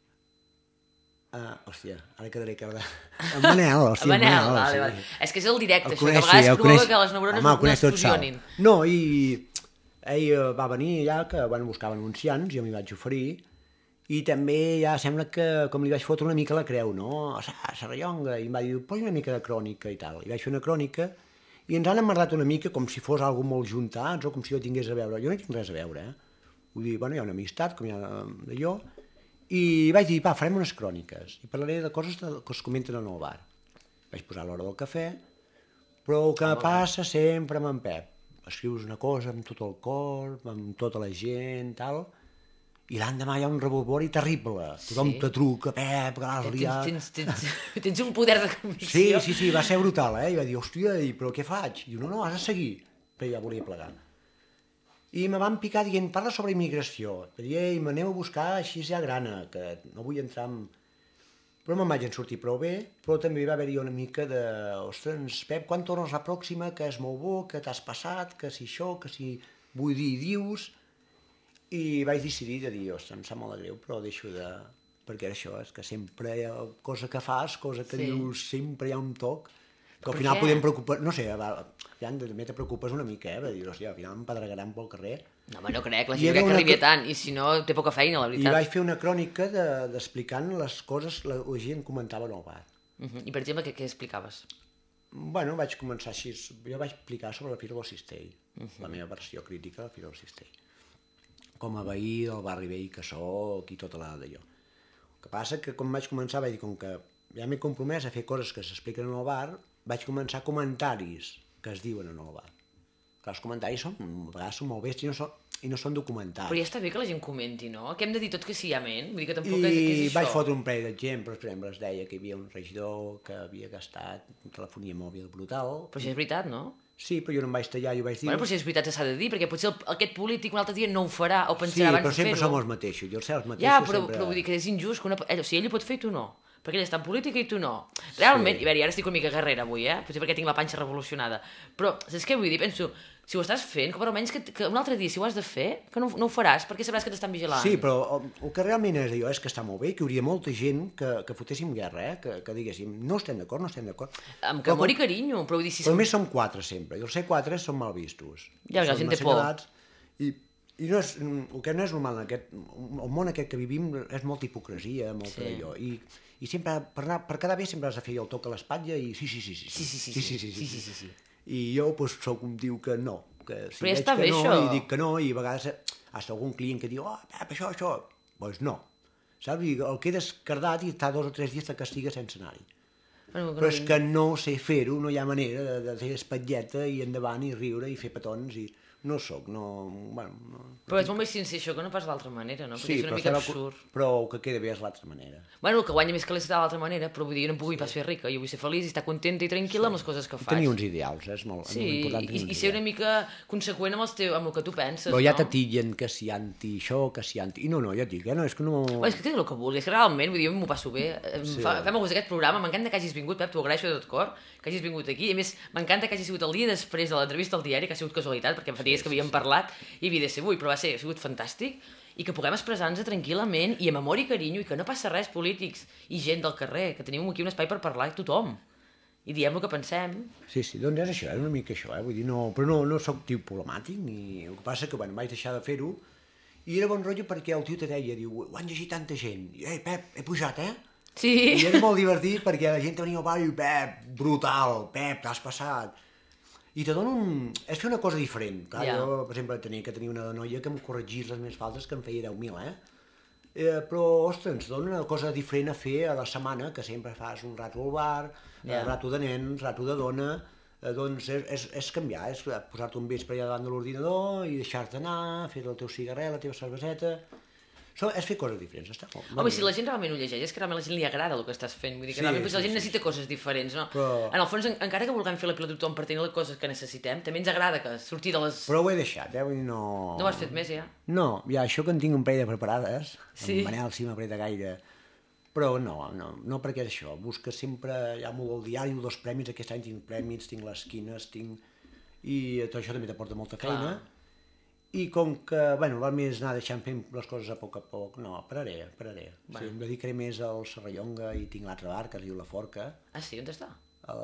C: Hòstia, ara quedaré cabra. En Manel, hòstia,
A: Manel, vale. És que és el directe, això, que a vegades provoca que les neurones no es fusionin.
C: No, i ell va venir allà, que buscava anunciants, jo m'hi vaig oferir, i també ja sembla que com li vaig fotre una mica la creu, no? A Sarallonga, i em va dir, posa una mica de crònica i tal. I vaig fer una crònica, i ens han emmerdat una mica com si fos algo molt juntats, o com si jo tingués a veure. Jo no hi tinc res a veure, Vull dir, bueno, hi ha una amistat, com hi ha d'allò, i vaig dir, farem unes cròniques, i parlaré de coses que es comenten en el bar. Vaig posar l'hora del cafè, però el que passa sempre amb en Pep. Escrius una cosa amb tot el cor, amb tota la gent, tal, i l'endemà hi ha un rebombori terrible. Tothom te truca, Pep, que l'has liat.
A: Tens un poder de convicció.
C: Sí, va ser brutal, I va dir, hòstia, però què faig? Diu, no, has de seguir. Però ja volia plegar. I me van picar dient, parla sobre immigració. Va dir, ei, m'aneu a buscar així ja grana, que no vull entrar en... Però me'n vaig en sortir prou bé, però també va haver-hi una mica de... Ostres, Pep, quan tornes la pròxima, que és molt bo, que t'has passat, que si això, que si vull dir dius... I vaig decidir de dir, ostres, em sap molt de greu, però deixo de... Perquè això, és que sempre hi ha cosa que fas, cosa que dius, sempre hi ha un toc, que al final podem preocupar... No sé, ja també te preocupes una mica, de dir, hòstia, al final em pedregaran pel carrer...
A: No, home, no crec, la gent crec que arribi tant, i si no, té poca feina, la veritat.
C: I vaig fer una crònica d'explicant les coses, la gent comentava en el bar.
A: I, per exemple, què explicaves?
C: Bueno, vaig començar així. Jo vaig explicar sobre la Fira del Cistell, la meva versió crítica de la Fira del Cistell. Com a veí del barri vell que soc i tota l'ada d'allò. El que passa que quan vaig començar, vaig dir, com que ja m'he compromès a fer coses que s'expliquen en el bar, vaig començar comentaris que es diuen en el bar. Clar, els comentaris a vegades són molt bèsties i no són documentats.
A: Però ja està bé que la gent comenti, no? Que hem de dir tots que sí hi ha ment? Vull dir que tampoc és
C: I
A: això.
C: vaig fotre un parell d'exemples, per exemple, es deia que hi havia un regidor que havia gastat telefonia mòbil brutal.
A: Però això és veritat, no?
C: Sí, però jo no em vaig tallar i ho vaig dir.
A: Bueno, però si és veritat s'ha de dir, perquè potser aquest polític un altre dia no ho farà o
C: Sí,
A: pensarà abans
C: però
A: de fer-ho.
C: sempre som els mateixos, jo sé els mateixos
A: Ja, però
C: sempre...
A: vull dir que és injust que o sigui, ell ho pot fer i tu no. Perquè ell està en política i tu no. Realment, i a veure, ara estic una mica guerrera avui, potser perquè tinc la panxa revolucionada. Però, saps què vull dir? Penso, si ho estàs fent, que almenys que un altre dia, si ho has de fer, que no ho faràs, perquè sabràs que t'estan vigilant.
C: Sí, però el que realment és allò és que està molt bé, que hi hauria molta gent que fotéssim guerra, que diguéssim, no estem d'acord, no estem d'acord.
A: Amb amor i carinyo, però vull dir... Si
C: però a més som 4 sempre, i els C4 són mal vistos.
A: Ja, la gent té por.
C: I no és, el que no és normal, el món aquest que vivim és molta hipocresia, molta d'allò, i sempre, per quedar bé sempre has de fer el toc a l'espatlla i sí. I jo doncs, soc un tio que no, que si
A: però ja
C: veig
A: està
C: que
A: bé,
C: no,
A: això.
C: i dic que no, i a vegades hasta algun client que diu, Pep, això, doncs no, saps? I el quedes cardat i està 2 o 3 dies te castiga sense anar-hi.
A: Bueno,
C: Però és que no sé fer-ho, no hi ha manera de fer espatlleta i endavant i riure i fer petons i no sóc, no... Bueno, no.
A: Però és molt més sincer això que no pas l'altra manera, no? Perquè és una mica absurd.
C: Però el que queda bé és l'altra manera.
A: Bueno, el que guanya més que l'és de l'altra manera, però vull dir, jo no em vull pas fer rica, jo vull ser feliç i estar contenta i tranquil·la amb les coses que faig.
C: Tenir uns ideals, és molt important.
A: I ser una mica conseqüent amb el que tu penses,
C: però ja
A: no?
C: t'atillen que si anti això, que si anti... I no, jo et dic, no, és que no...
A: Bueno, és que té el que vulguis, és que realment, vull dir, jo m'ho passo bé. Fem a gust aquest programa, m'encanta que hagis vingut, Pep, t'ho agraeixo de tot cor, que hagis vingut aquí. I a més, m'encanta que hagis sigut el dia després de l'entrevista al diari, que ha sigut casualitat, perquè fa dies que havíem parlat i havia de ser avui, però ha sigut fantàstic, i que puguem expressar-nos tranquil·lament i amb amor i carinyo, i que no passa res, polítics i gent del carrer, que tenim aquí un espai per parlar a tothom. I diem el que pensem.
C: Sí, doncs és això, és una mica això, vull dir, no, però no soc tio problemàtic, ni... El que passa que, bueno, vaig deixar de fer-ho, i era bon rotllo perquè el tio te deia, diu, ho han llegit tanta gent, i, Pep, he pujat,
A: Sí.
C: I era molt divertit perquè la gent venia al bar i, Pep, brutal, Pep, t'has passat. I te dona és fer una cosa diferent. Clar, jo, per exemple, tenia que tenir una noia que em corregís les meves faltes, que em feia 10.000, però, ostres, ens dona una cosa diferent a fer a la setmana, que sempre fas un rato al bar, rato de nens, rato de dona, doncs és canviar, és posar-te un vespre allà davant de l'ordinador i deixar-te anar, fer el teu cigarret, la teva cerveseta... És fer coses diferents, està molt.
A: Home, si la gent realment ho llegeix, és que realment a la gent li agrada el que estàs fent, vull dir que realment la gent necessita coses diferents, no? Però... En el fons, encara que vulguem fer la pila de tothom per tenir les coses que necessitem, també ens agrada que sortir de les...
C: Però ho he deixat, vull dir, no...
A: No ho has fet més, ja?
C: No, ja, això que en tinc un parell de preparades, en Manel sí m'apreta gaire, però no perquè és això, busca sempre, hi ha molt al diari, 2 premis, aquest any tinc premis, tinc les quines, i tot això també t'aporta molta feina. I com que, bueno, val més anar deixant fent les coses a poc, no, pararé. Bueno. Sí, em dedicaré més al Serrallonga i tinc l'altre bar, que es diu La Forca.
A: Ah, sí? On està?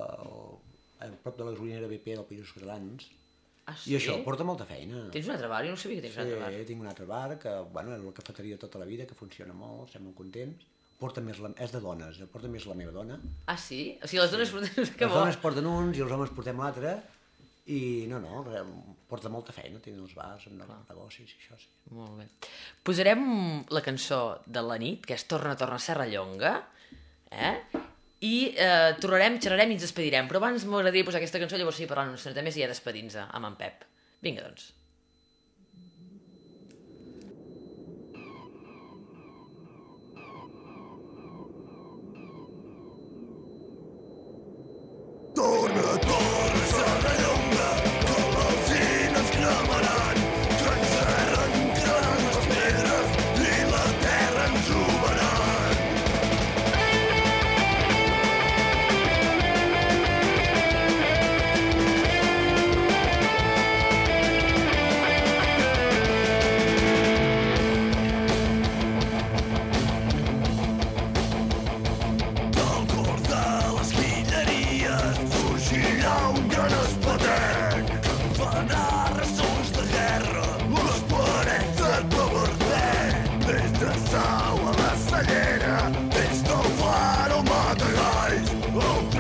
C: A prop de la gasolinera BP del Països Catalans.
A: Ah, sí?
C: I això porta molta feina.
A: Tens un altre bar? Jo no sabia que tens un altre bar.
C: Sí, tinc un altre bar, que, bueno, és la cafeteria tota la vida, que funciona molt, estem molt contents. És de dones, porta més la meva dona.
A: Ah, sí? O sigui, les dones porten...
C: Les dones porten uns i els homes portem l'altre. I no, porta molta feina, tenir els bars, negocis i això, sí.
A: Molt bé. Posarem la cançó de la nit, que és Torna, Serrallonga, i xerrarem i ens despedirem. Però abans m'agradaria posar aquesta cançó, llavors sí, parlant una estoneta més i ja despedint-nos amb en Pep. Vinga, doncs.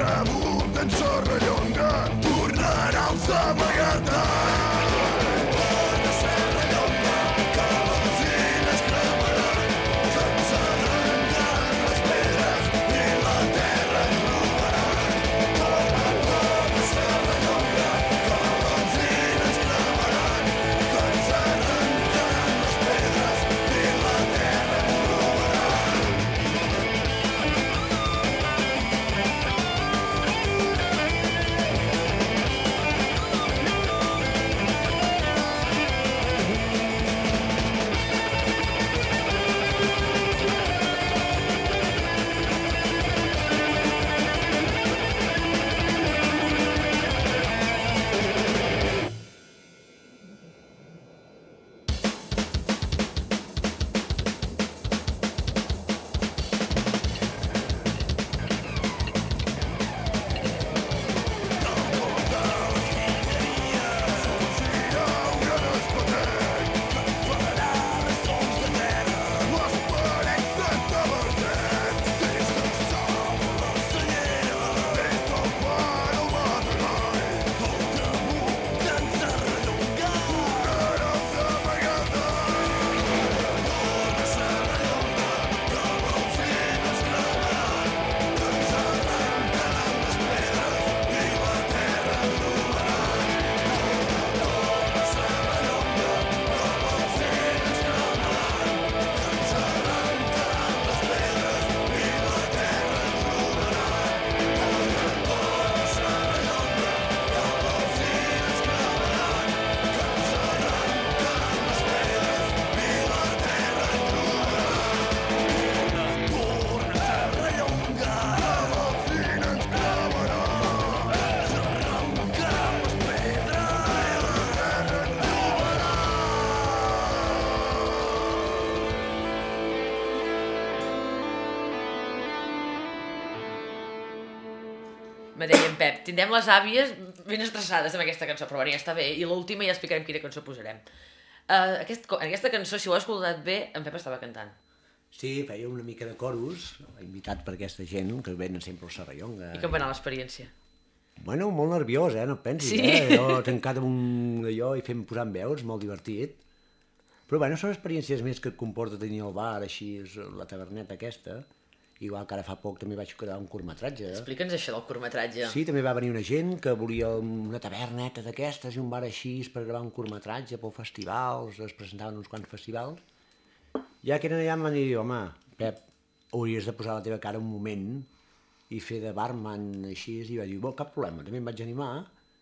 B: pregunten Serrallonga, tornarà el Samagata. Torna Serrallonga, que l'alzina es cremaran, se'ns arrencaran les pedres i la terra ens robaran. Torna Serrallonga, que l'alzina es cremaran, que ens arrencaran les pedres i la terra ens robaran.
A: Me deia en Pep, tindrem les àvies ben estressades amb aquesta cançó, però ja està bé, i l'última ja explicarem quina cançó posarem. En aquesta cançó, si ho has escoltat bé, en Pep estava cantant.
C: Sí, feia una mica de coros, invitat per aquesta gent que venen sempre al Serrallonga.
A: I com va anar l'experiència?
C: Bueno, molt nerviós, no et pensis,
A: Sí.
C: Jo tancat amb un d'allò i posant veus, molt divertit. Però bueno, són experiències més que et comporta tenir el bar, així, la taverneta aquesta. Igual que ara fa poc també vaig quedar un curtmetratge.
A: Explica'ns això del curtmetratge.
C: Sí, també va venir una gent que volia una taverneta d'aquestes i un bar així per gravar un curtmetratge per festivals, es presentaven uns quants festivals. Ja que eren allà em van dir, home, Pep, hauries de posar la teva cara un moment i fer de barman així, i va dir, bon, cap problema, també em vaig animar.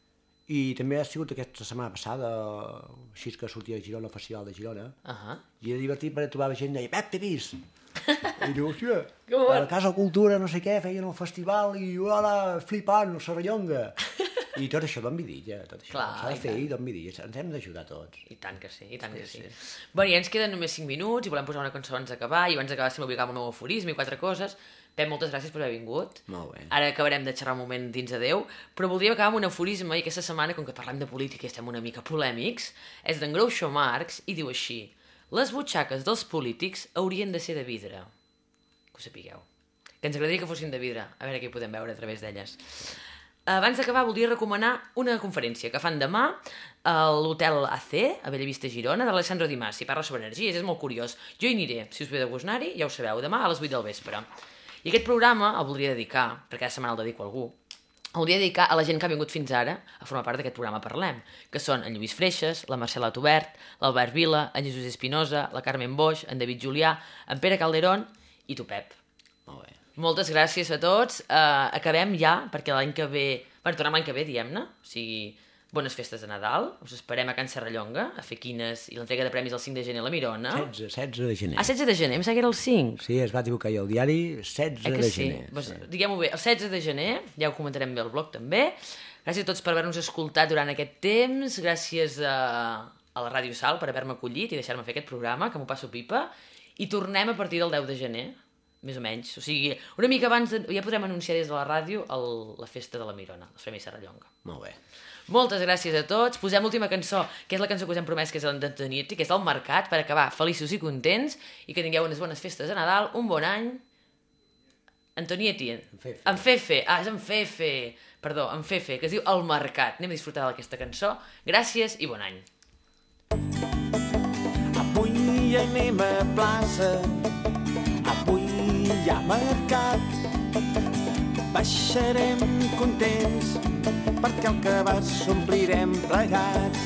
C: I també ha sigut aquesta setmana passada, així que sortia a Girona, al Festival de Girona, i era divertit perquè trobava gent i deia, Pep, t'he vist! I diu, hòstia, a la Casa Cultura, no sé què, feien el festival i hola, flipant, el Serrallonga. I tot això d'envidilla, tot això. S'ha de fer i d'envidilla, ens hem d'ajudar tots.
A: I tant que sí, i tant que sí. Bueno, ja ens queden només 5 minuts i volem posar una cançó abans d'acabar, i abans d'acabar sempre ubicam un nou aforisme i 4 coses. Pep, moltes gràcies per haver vingut.
C: Molt bé.
A: Ara acabarem de xerrar un moment dins de Déu, però voldríem acabar amb un aforisme, i aquesta setmana, com que parlem de política i estem una mica polèmics, és d'en Groucho Marx, i diu així: les butxaques dels polítics haurien de ser de vidre. Que ho sapigueu. Que ens agradaria que fossin de vidre, a veure què hi podem veure a través d'elles. Abans d'acabar, voldria recomanar una conferència que fan demà a l'Hotel AC, a Bellavista, Girona, d'Alessandro Di Masi. Parla sobre energies, és molt curiós. Jo hi aniré, si us ve de gust anar-hi, ja ho sabeu, demà a les 8 del vespre. I aquest programa el voldria dedicar, perquè cada setmana el dedico a algú, el voldria dedicar a la gent que ha vingut fins ara a formar part d'aquest programa Parlem, que són en Lluís Freixes, la Marcela Tobert, l'Albert Vila, en Jesús Espinosa, la Carmen Boix, en David Julià, en Pere Calderón i tu, Pep.
C: Molt bé.
A: Moltes gràcies a tots. Acabem ja, perquè l'any que ve... Bueno, tornem l'any que ve, diguem-ne. O sigui, bones festes de Nadal. Us esperem a Can Serrallonga, a fer quines i l'entrega de premis el 5 de gener a la Mirona.
C: 16 de gener.
A: 16 de gener, em sembla que era el 5.
C: Sí, es va equivocar al diari, 16 de gener.
A: Pues, diguem-ho bé, el 16 de gener, ja ho comentarem bé al blog també. Gràcies a tots per haver-nos escoltat durant aquest temps, gràcies a la Ràdio Sal per haver-me acollit i deixar-me fer aquest programa, que m'ho passo pipa, i tornem a partir del 10 de gener, més o menys. O sigui, una mica abans ja podrem anunciar des de la ràdio la festa de la Mirona, els Premis Serrallonga.
C: Molt bé.
A: Moltes gràcies a tots. Posem l'última cançó, que és la cançó que us hem promès, que és l'Antoniotti, que és el Mercat, per acabar feliços i contents, i que tingueu unes bones festes de Nadal, un bon any. Antonietti.
C: Fefe.
A: En Fefe. Ah, és en Fefe. Perdó, en Fefe, que es diu El Mercat. Anem a disfrutar d'aquesta cançó. Gràcies i bon any.
G: Avui anem a plaça, avui hi ha mercat. Baixarem contents perquè el cabàs s'omplirem plegats.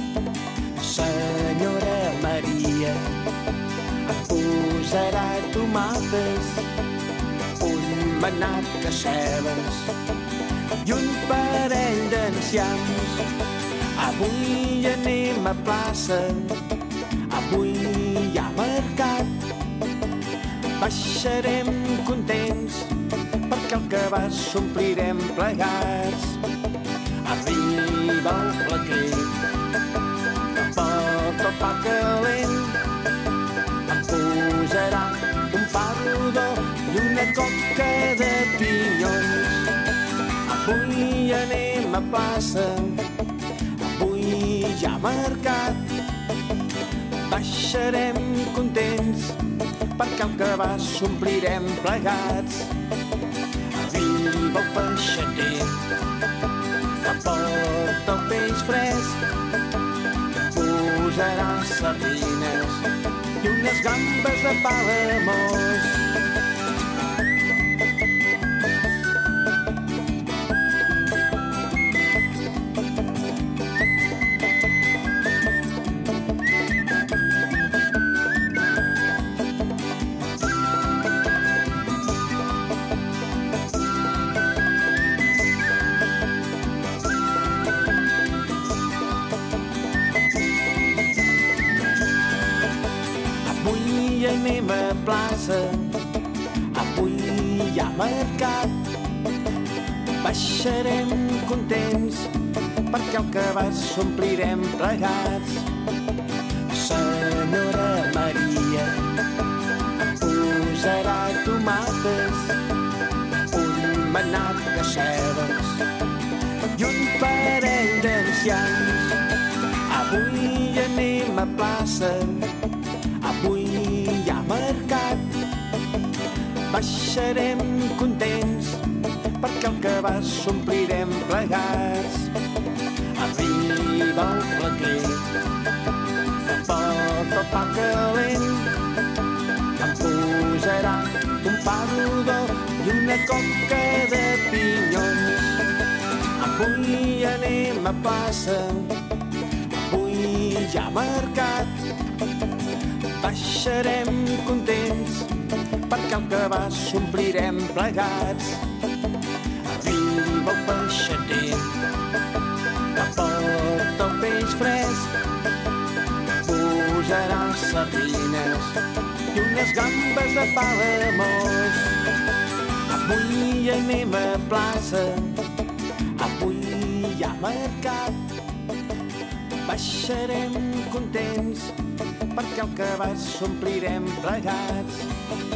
G: Senyora Maria em posarà tomates, un manat de cebes i un parell d'enciams. Avui anem a plaça, avui hi ha mercat. Baixarem contents perquè el cabàs s'omplirem plegats. Arriba el flequer, em porta el pa calent, em posarà un pa rodó i una coca de pinyons. Avui anem a plaça, avui hi ha mercat. Baixarem contents perquè el cabàs s'omplirem plegats. Arriba el peixater, que porta el peix fresc, posarà sardines i unes gambes de Palamós. Anem a plaça, avui hi ha mercat. Baixarem contents perquè el cabàs s'omplirem plegats. Senyora Maria em posarà tomates, un manat de cebes i un parell d'enciams. Avui anem a plaça, avui hi ha mercat. Baixarem contents perquè el cabàs s'omplirem plegats. Arriba el flequer, que porta el pa calent, em posarà un pa rodó i una coca de pinyons. Avui anem a plaça, avui hi ha mercat. Baixarem contents perquè el cabàs s'omplirem plegats. Arriba el peixater, que porta el peix fresc, posarà sardines i unes gambes de Palamós. Avui anem a plaça, avui hi ha mercat. Baixarem contents perquè el cabàs s'omplirem plegats.